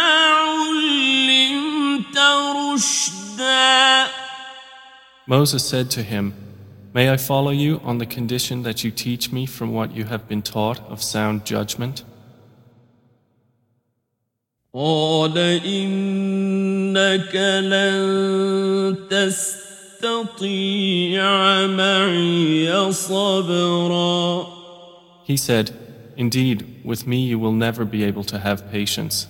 علمت رشدا. Moses said to him, "May I follow you on the condition that you teach me from what you have been taught of sound judgment?" قال إنك لن تستطيع معي صبرا. He said, "Indeed, with me you will never be able to have patience.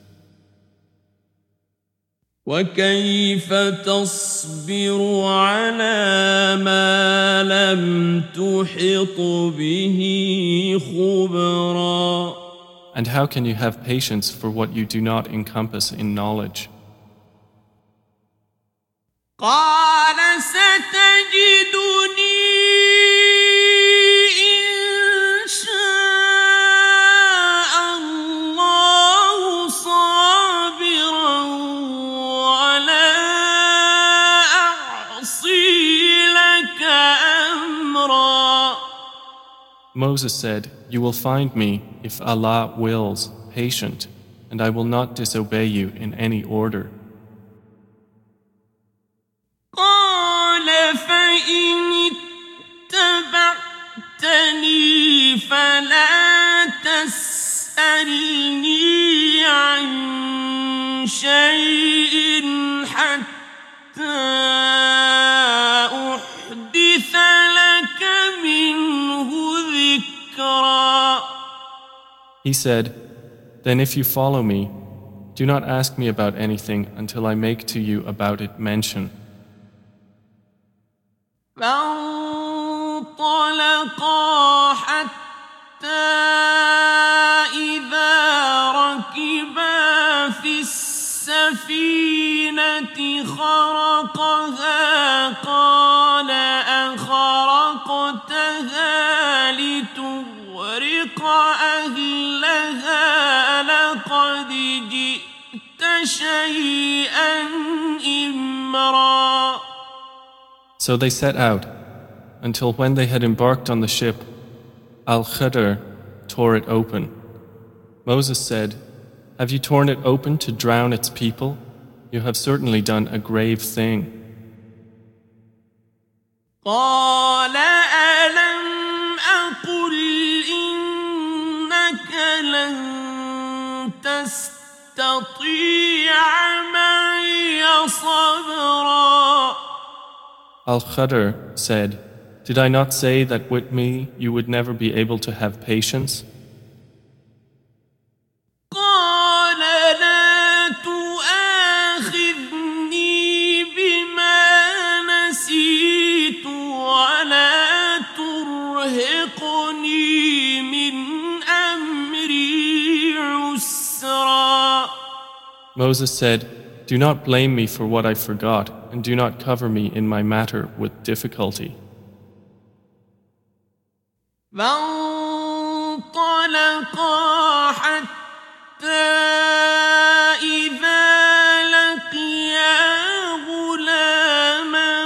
وكيف تصبر على ما لم تحط به خبرا. And how can you have patience for what you do not encompass in knowledge?" قال ستجدني إن شاء الله صابرا ولا أعصي لك أمرا. Moses said, "You will find me, if Allah wills, patient, and I will not disobey you in any order." قال فإن اتبعتني فلا تسألني عن شيء حتى أحدث لك منه ذكرا. He said, "Then if you follow me, do not ask me about anything until I make to you about it mention." فانطلقا حتى إذا ركبا في السفينة خرقها قال أخرقتها لتغرق أهلها لقد جئت شيئا إمرا. So they set out, until when they had embarked on the ship, Al-Khidr tore it open. Moses said, "Have you torn it open to drown its people? You have certainly done a grave thing." قال ألم أقل إنك لن تستطيع معي صبرا. Al-Khadr said, "Did I not say that with me you would never be able to have patience?" قال لا تؤاخذني بما نسيت ولا ترهقني من أمري عسرا. Moses said, "Do not blame me for what I forgot, and do not cover me in my matter with difficulty." فانطلقا حتى إذا لقيا غلاما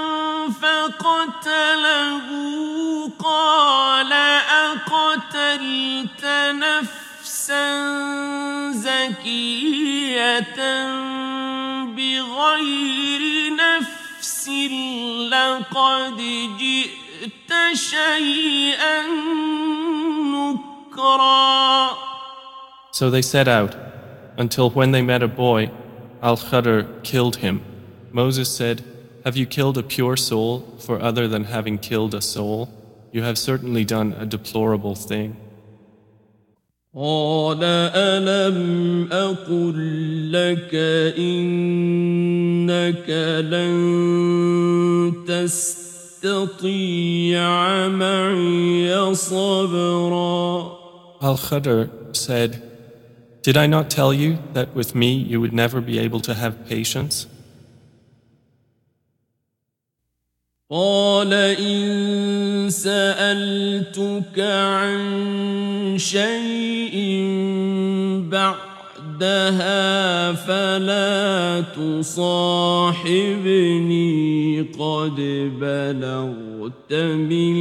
فقتله قال أقتلت نفسا زكية بغير نفس لقد جئت شيئا نكرا. So they set out, until when they met a boy, Al-Khadr killed him. Moses said, "Have you killed a pure soul for other than having killed a soul? You have certainly done a deplorable thing." قال ألم أقل لك إنك لن تستطيع معي صبرا. Al-Khadr said, "Did I not tell you that with me you would never be able to have patience?" قال إن سألتك عن شيء بعدها فلا تصاحبني قد بلغت من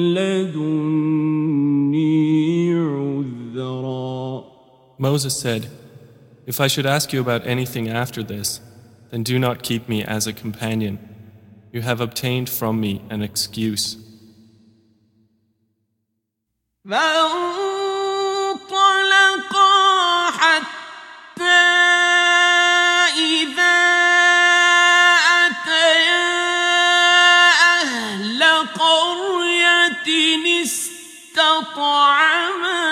لدني عذرا. Moses said, "If I should ask you about anything after this, then do not keep me as a companion. You have obtained from me an excuse." فانطلقا حتى إذا أتيا أهل قرية استطعما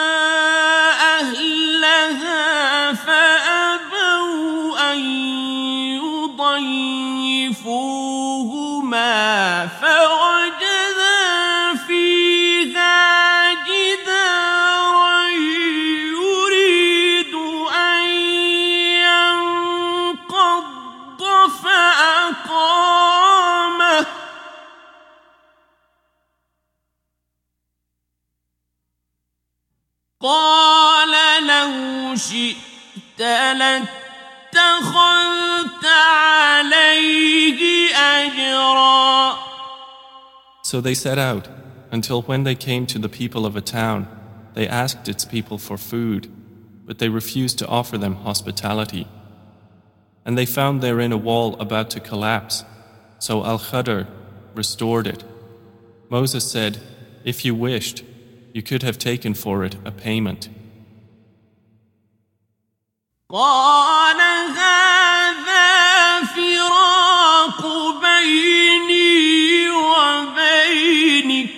أهلها فأبوا أن يضيفوهما فوجدا فيها جدارا يريد أن ينقض فأقامه. قال لو شئت لاتخذت عليه أجرا. So they set out, until when they came to the people of a town, they asked its people for food, but they refused to offer them hospitality. And they found therein a wall about to collapse, so Al-Khadr restored it. Moses said, "If you wished, you could have taken for it a payment." قال هذا فراق بيني وبينك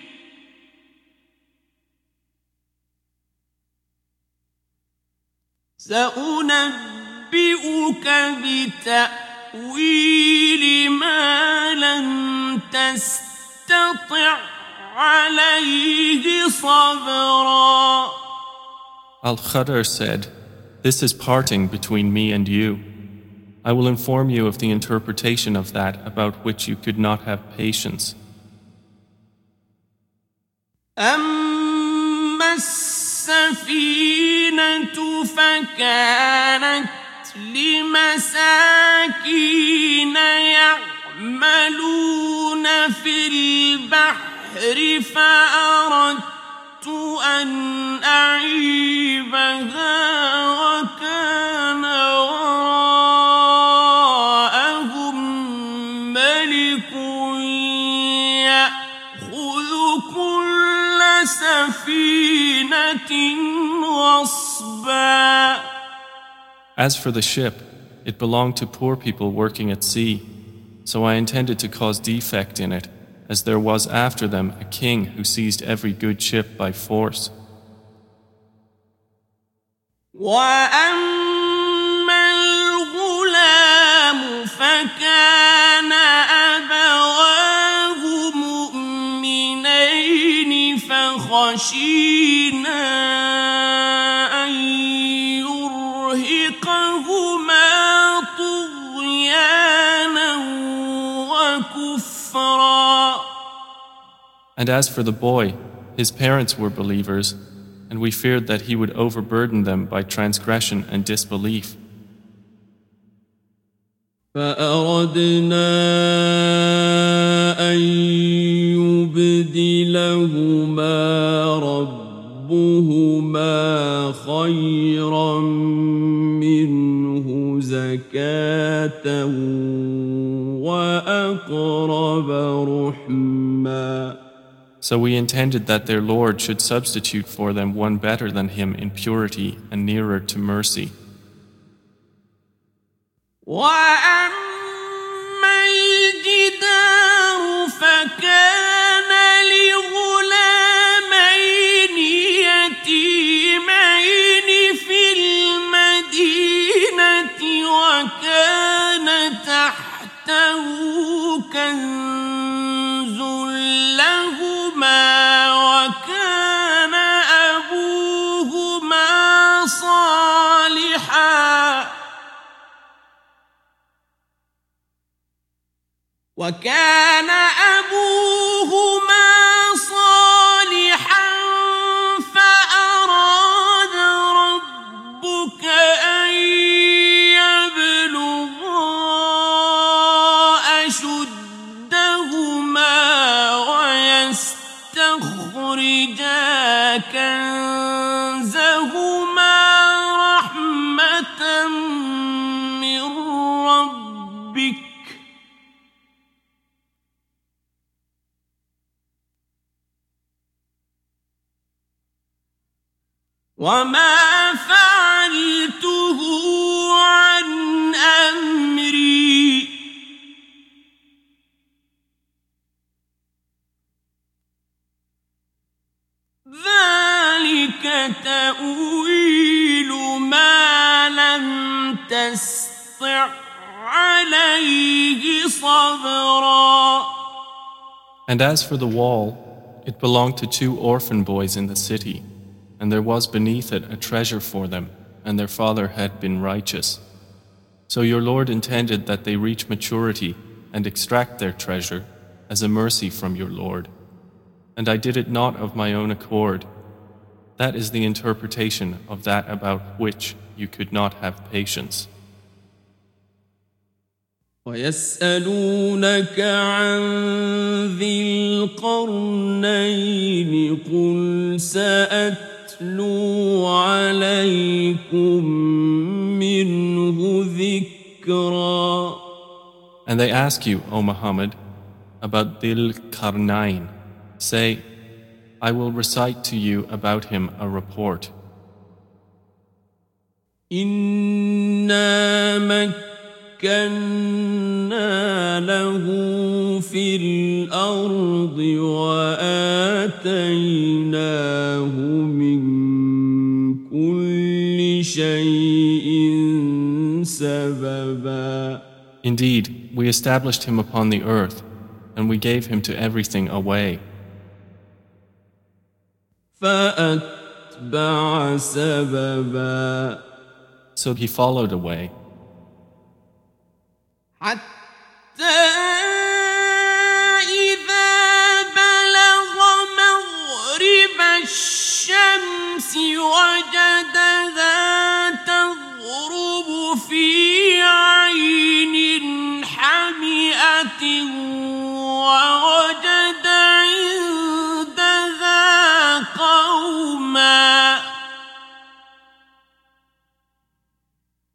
سأنبئك بتأويل ما لم تستطع عليه صبرا. Al-Khadr said, "This is parting between me and you. I will inform you of the interpretation of that about which you could not have patience." أما السفينة فكانت لمساكين يعملون في البحر فأردت أن أعيبها وكان وراءهم ملك يأخذ كل سفينة غصبا. As for the ship, it belonged to poor people working at sea, so I intended to cause defect in it, as there was after them a king who seized every good ship by force. وَأَمَّا الْغُلَامُ فَكَانَ أَبَوَاهُ مُؤْمِنَيْنِ فَخَشِينَا أَن يُرْهِقَهُمَا طُغْيَانًا وَكُفْرًا. And as for the boy, his parents were believers, and we feared that he would overburden them by transgression and disbelief. فأردنا أن يبدلهما ربهما خيرا منه زكاة وأقرب رحما. So we intended that their Lord should substitute for them one better than him in purity and nearer to mercy. وَأَمَّا الْجِدَارُ فَكَانَ لِغُلَامَيْنِ يَتِيمَيْنِ فِي الْمَدِينَةِ وَكَانَ تَحْتَهُ كَنزٌ لَّهُمَا وكان أبوهما صالحا فأراد ربك أن يبلغا أشدهما ويستخرجا كنزهما رحمة من ربك وما فعلته عن أمري ذلك تأويل ما لم تستطع عليه صبرا. And as for the wall, it belonged to 2 orphan boys in the city, and there was beneath it a treasure for them, and their father had been righteous. So your Lord intended that they reach maturity and extract their treasure as a mercy from your Lord. And I did it not of my own accord. That is the interpretation of that about which you could not have patience. ويسألونك عن ذي القرنين قل سأتلو عليكم منه ذكرا. And they ask you, O Muhammad, about Dhil Qarnayn. Say, I will recite to you about him a report. إنا مكنا له في الأرض وآتيناه من كل شيء سببا. Indeed, we established him upon the earth, and we gave him to everything a way. فأتبع سببا. So he followed a way. حتى إذا بلغ مغرب الشمس وجدها تغرب في عين حمئة ووجد عندها قوما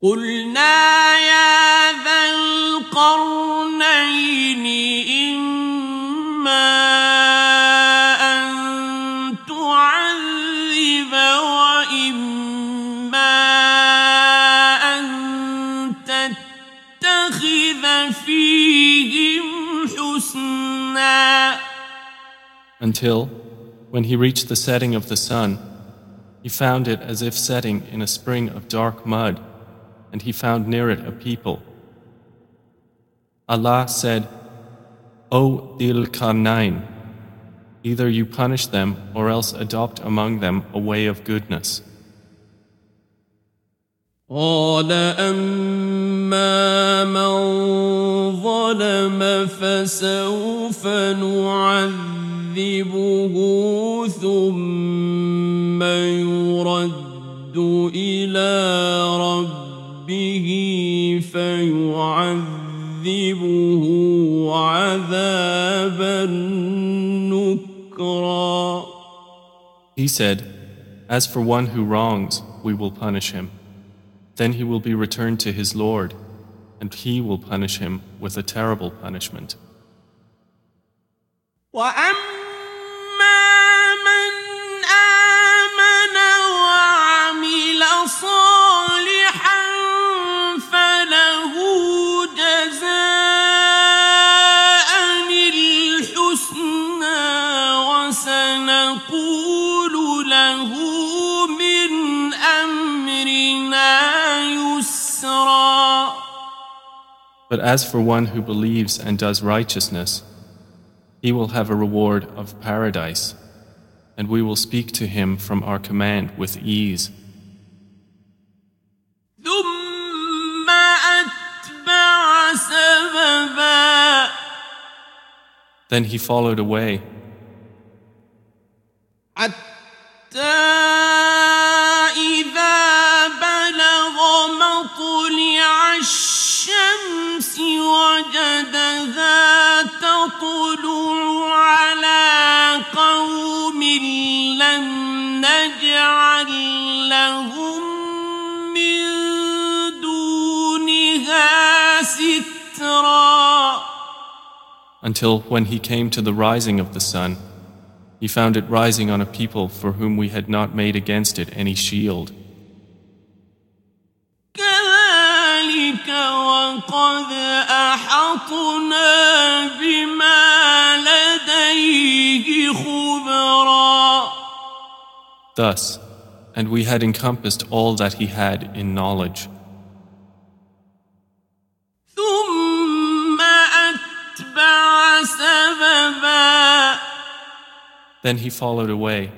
قلنا يا ذا القرنين إما أن تعذب وإما أن تتخذ فيهم حسنا. Until, when he reached the setting of the sun, he found it as if setting in a spring of dark mud, and he found near it a people. Allah said, O Dhil Qarnayn, either you punish them or else adopt among them a way of goodness. قال أما من ظلم فسوف نعذبه ثم يرد إلى ربه فيعذبه عذابا نكرا. He said, As for one who wrongs, we will punish him. Then he will be returned to his Lord, and he will punish him with a terrible punishment. وَأَمَّا مَنْ آمَنَ وَعَمِلَ صَالِحًا فَلَهُ جَزَاءً الْحُسْنَى وَسَنَقُولُ لَهُ مِنْ أَمْرِنَا يُسْرًا. But as for one who believes and does righteousness, he will have a reward of paradise, and we will speak to him from our command with ease. ثُمَّ أَتْبَعَ سَبَبًا. Then he followed away, حتى إذا بلغ مطلع الشمس وجدها تطلع على قوم لم نجعل لهم من دونها سترا. until when he came to the rising of the sun, he found it rising on a people for whom we had not made against it any shield. كذلك وقد أحطنا بما لديه خبرا. Thus, and we had encompassed all that he had in knowledge. ثم أتبع سببا. Then he followed away,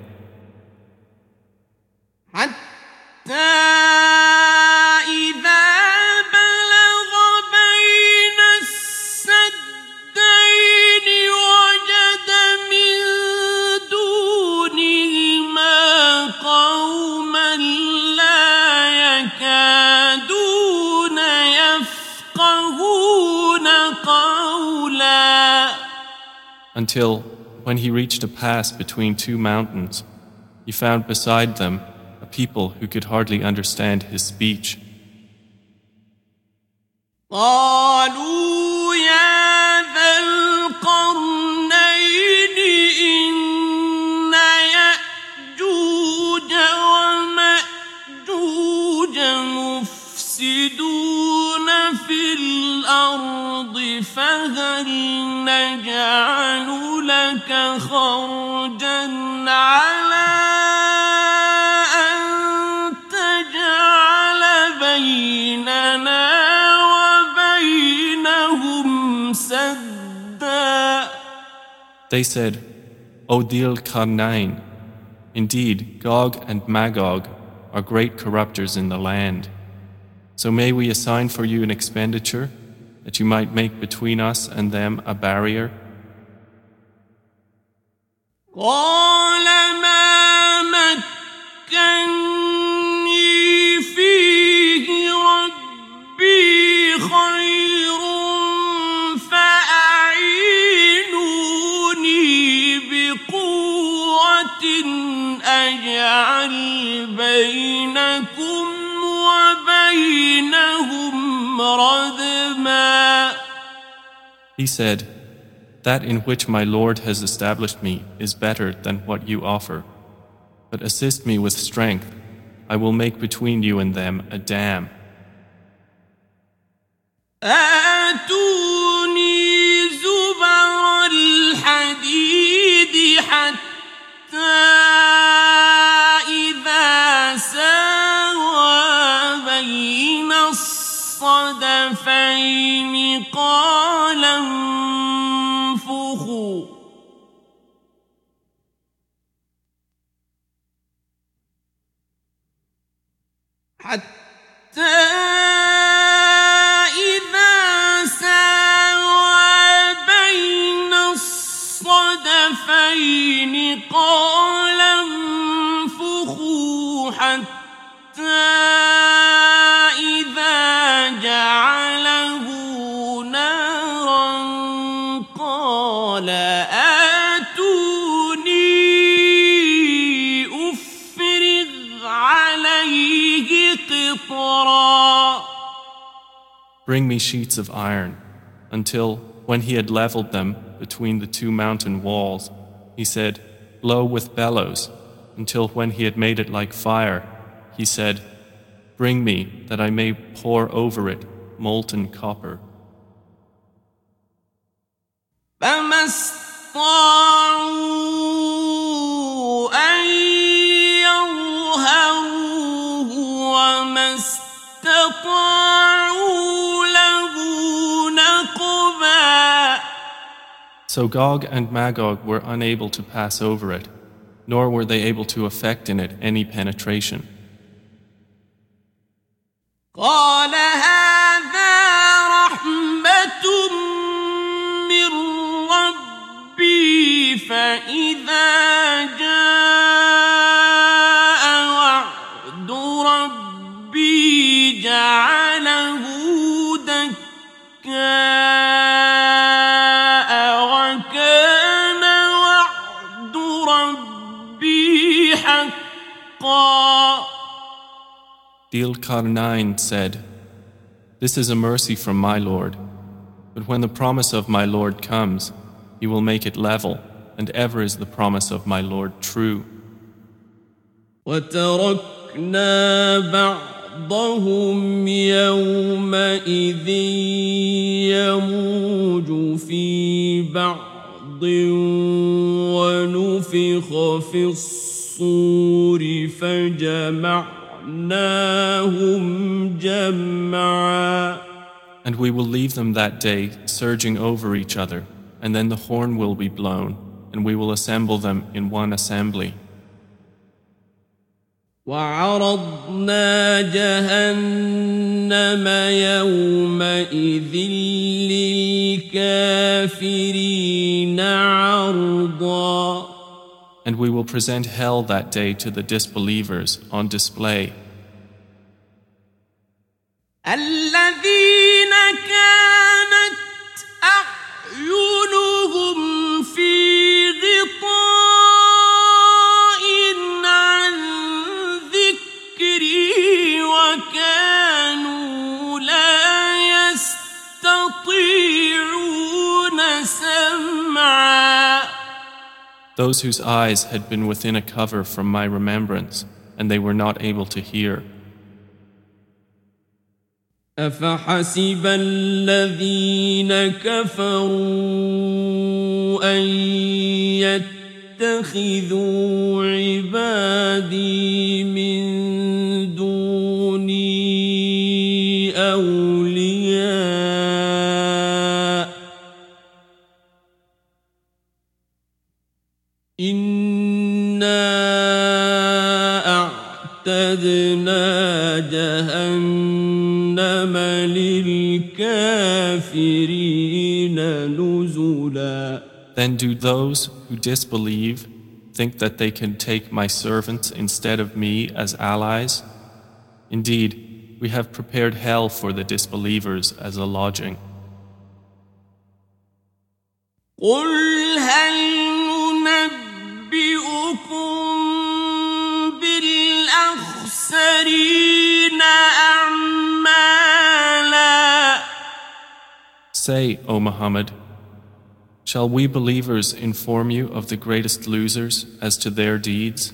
حتى إذا بلغ بين السدين وجد من دونهما قوما لا يكادون يفقهون قولا. until, when he reached a pass between two mountains, he found beside them a people who could hardly understand his speech. قالوا يا ذا القرنين إن يأجوج ومأجوج مفسدون في الأرض فهل نجعل لك خرجا على أن تجعل بيننا وبينهم سدا. They said, O Dhil Qarnayn, indeed Gog and Magog are great corrupters in the land. So may we assign for you an expenditure that you might make between us and them a barrier? قال ما مكني فيه ربي خير فأعينوني بقوة أجعل بينكم وبين ردما. He said, "That in which my Lord has established me is better than what you offer. But assist me with strength. I will make between you and them a dam." آتوني زبر الحديد حتى إذا ساوى بين الصدفين قال انفخوا. حتى إذا ساوى بين الصدفين قال انفخوا. حتى إذا جعله نارا قال آتوني أفرغ عليه قطرا. Bring me sheets of iron, until, when he had leveled them between the two mountain walls, he said, "Blow with bellows," until when he had made it like fire, he said, "Bring me, that I may pour over it molten copper." فما استطاعوا أن يظهروه وما استطاعوا له نقبا. So Gog and Magog were unable to pass over it, nor were they able to effect in it any penetration. قال هذا رحمة من ربي فإذا جاء وعد ربي جعله دكاء وكان وعد ربي حقا. Dhul-Qarnayn said, "This is a mercy from my Lord, but when the promise of my Lord comes, He will make it level, and ever is the promise of my Lord true." وتركنا بعضهم يومئذ يموج في بعض ونفخ في الصور فجمعناهم جمعا. And we will leave them that day surging over each other, and then the horn will be blown, and we will assemble them in one assembly. وعرضنا جهنم يومئذ للكافرين عرضا. And we will present hell that day to the disbelievers on display. الذين كانت أعينهم في غطاء عن ذكري وكانوا لا يستطيعون سمعا. Those whose eyes had been within a cover from my remembrance, and they were not able to hear. أفحسب الذين كفروا أن يتخذوا عبادي من دوني أولياء إنا أعتدنا جهنم للكافرين نزلا. Then do those who disbelieve think that they can take my servants instead of me as allies? Indeed, we have prepared hell for the disbelievers as a lodging. قل هل ننبئكم بالأخسرين أعمالا Say, O Muhammad, shall we believers inform you of the greatest losers as to their deeds?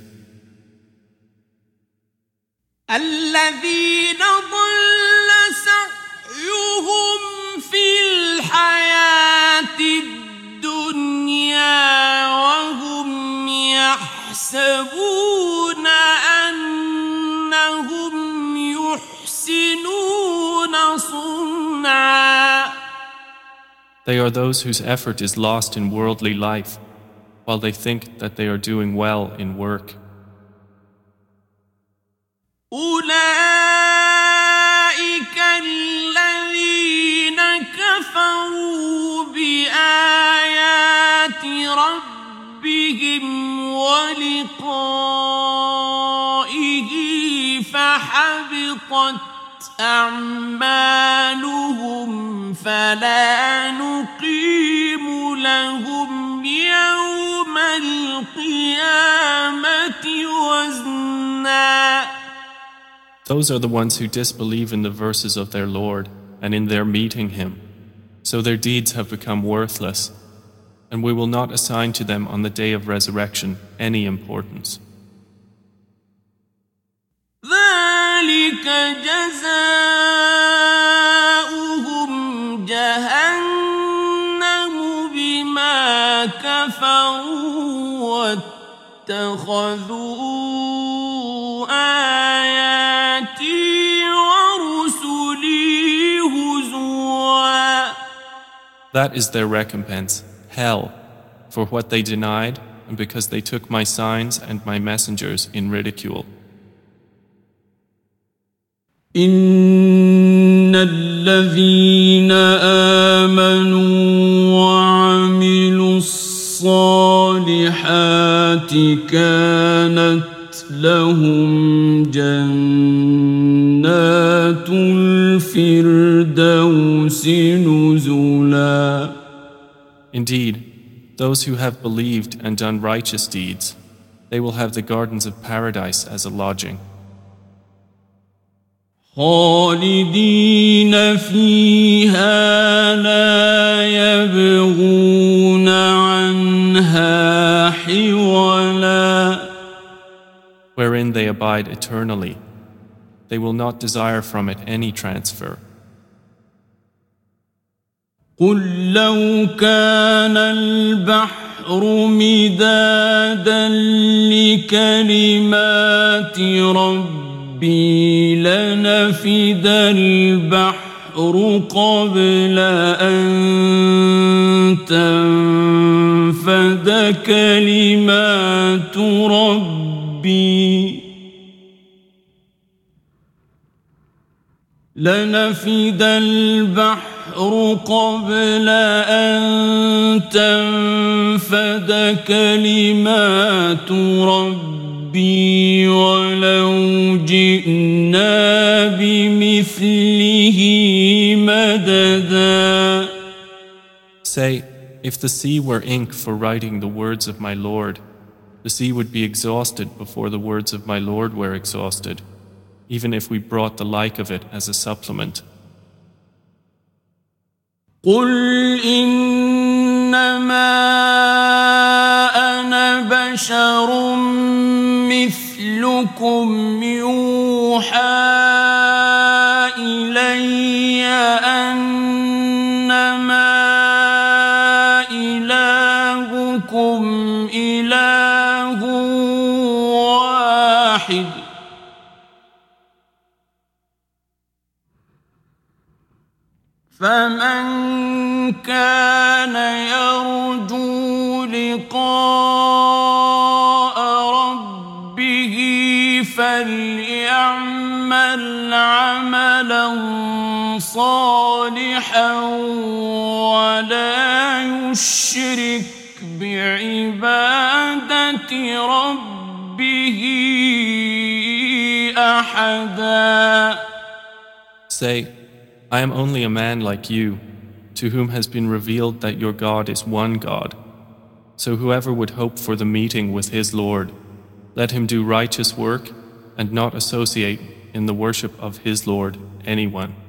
الذين ضل سعيهم في الحياة الدنيا وهم يحسبون أنهم يحسنون صنعا. They are those whose effort is lost in worldly life, while they think that they are doing well in work. أولئك الذين كفروا بآيات ربهم ولقائه فحبطت أعمالهم فلا نقيم لهم يوم القيامة وزنا. Those are the ones who disbelieve in the verses of their Lord and in their meeting Him. So their deeds have become worthless, and we will not assign to them on the day of resurrection any importance. ذلك جزاؤهم جهنم بما كفروا واتخذوا آياتي ورسلي هزوا. That is their recompense, hell, for what they denied and because they took my signs and my messengers in ridicule. إن الذين آمنوا وعملوا الصالحات كانت لهم جنات الفردوس نزلا. Indeed, those who have believed and done righteous deeds, they will have the gardens of paradise as a lodging. خالدين فيها لا يبغون عنها حولا. Wherein they abide eternally. They will not desire from it any transfer. قل لو كان البحر مدادا لكلمات ربي لنفد البحر قبل أن تنفد كلمات ربي لنفد البحر قبل أن تنفد كلمات ربي ولو جئنا بمثله مددا. Say, if the sea were ink for writing the words of my Lord, the sea would be exhausted before the words of my Lord were exhausted, even if we brought the like of it as a supplement. قل إنما أنا بشر مثلكم يوحى إلي أنما إلهكم إله واحد فمن كان يرجو لقاء ربه فليعمل عملا صالحا ولا يشرك بعبادة ربه أحدا. Say, I am only a man like you, to whom has been revealed that your God is one God. So whoever would hope for the meeting with his Lord, let him do righteous work and not associate in the worship of his Lord anyone.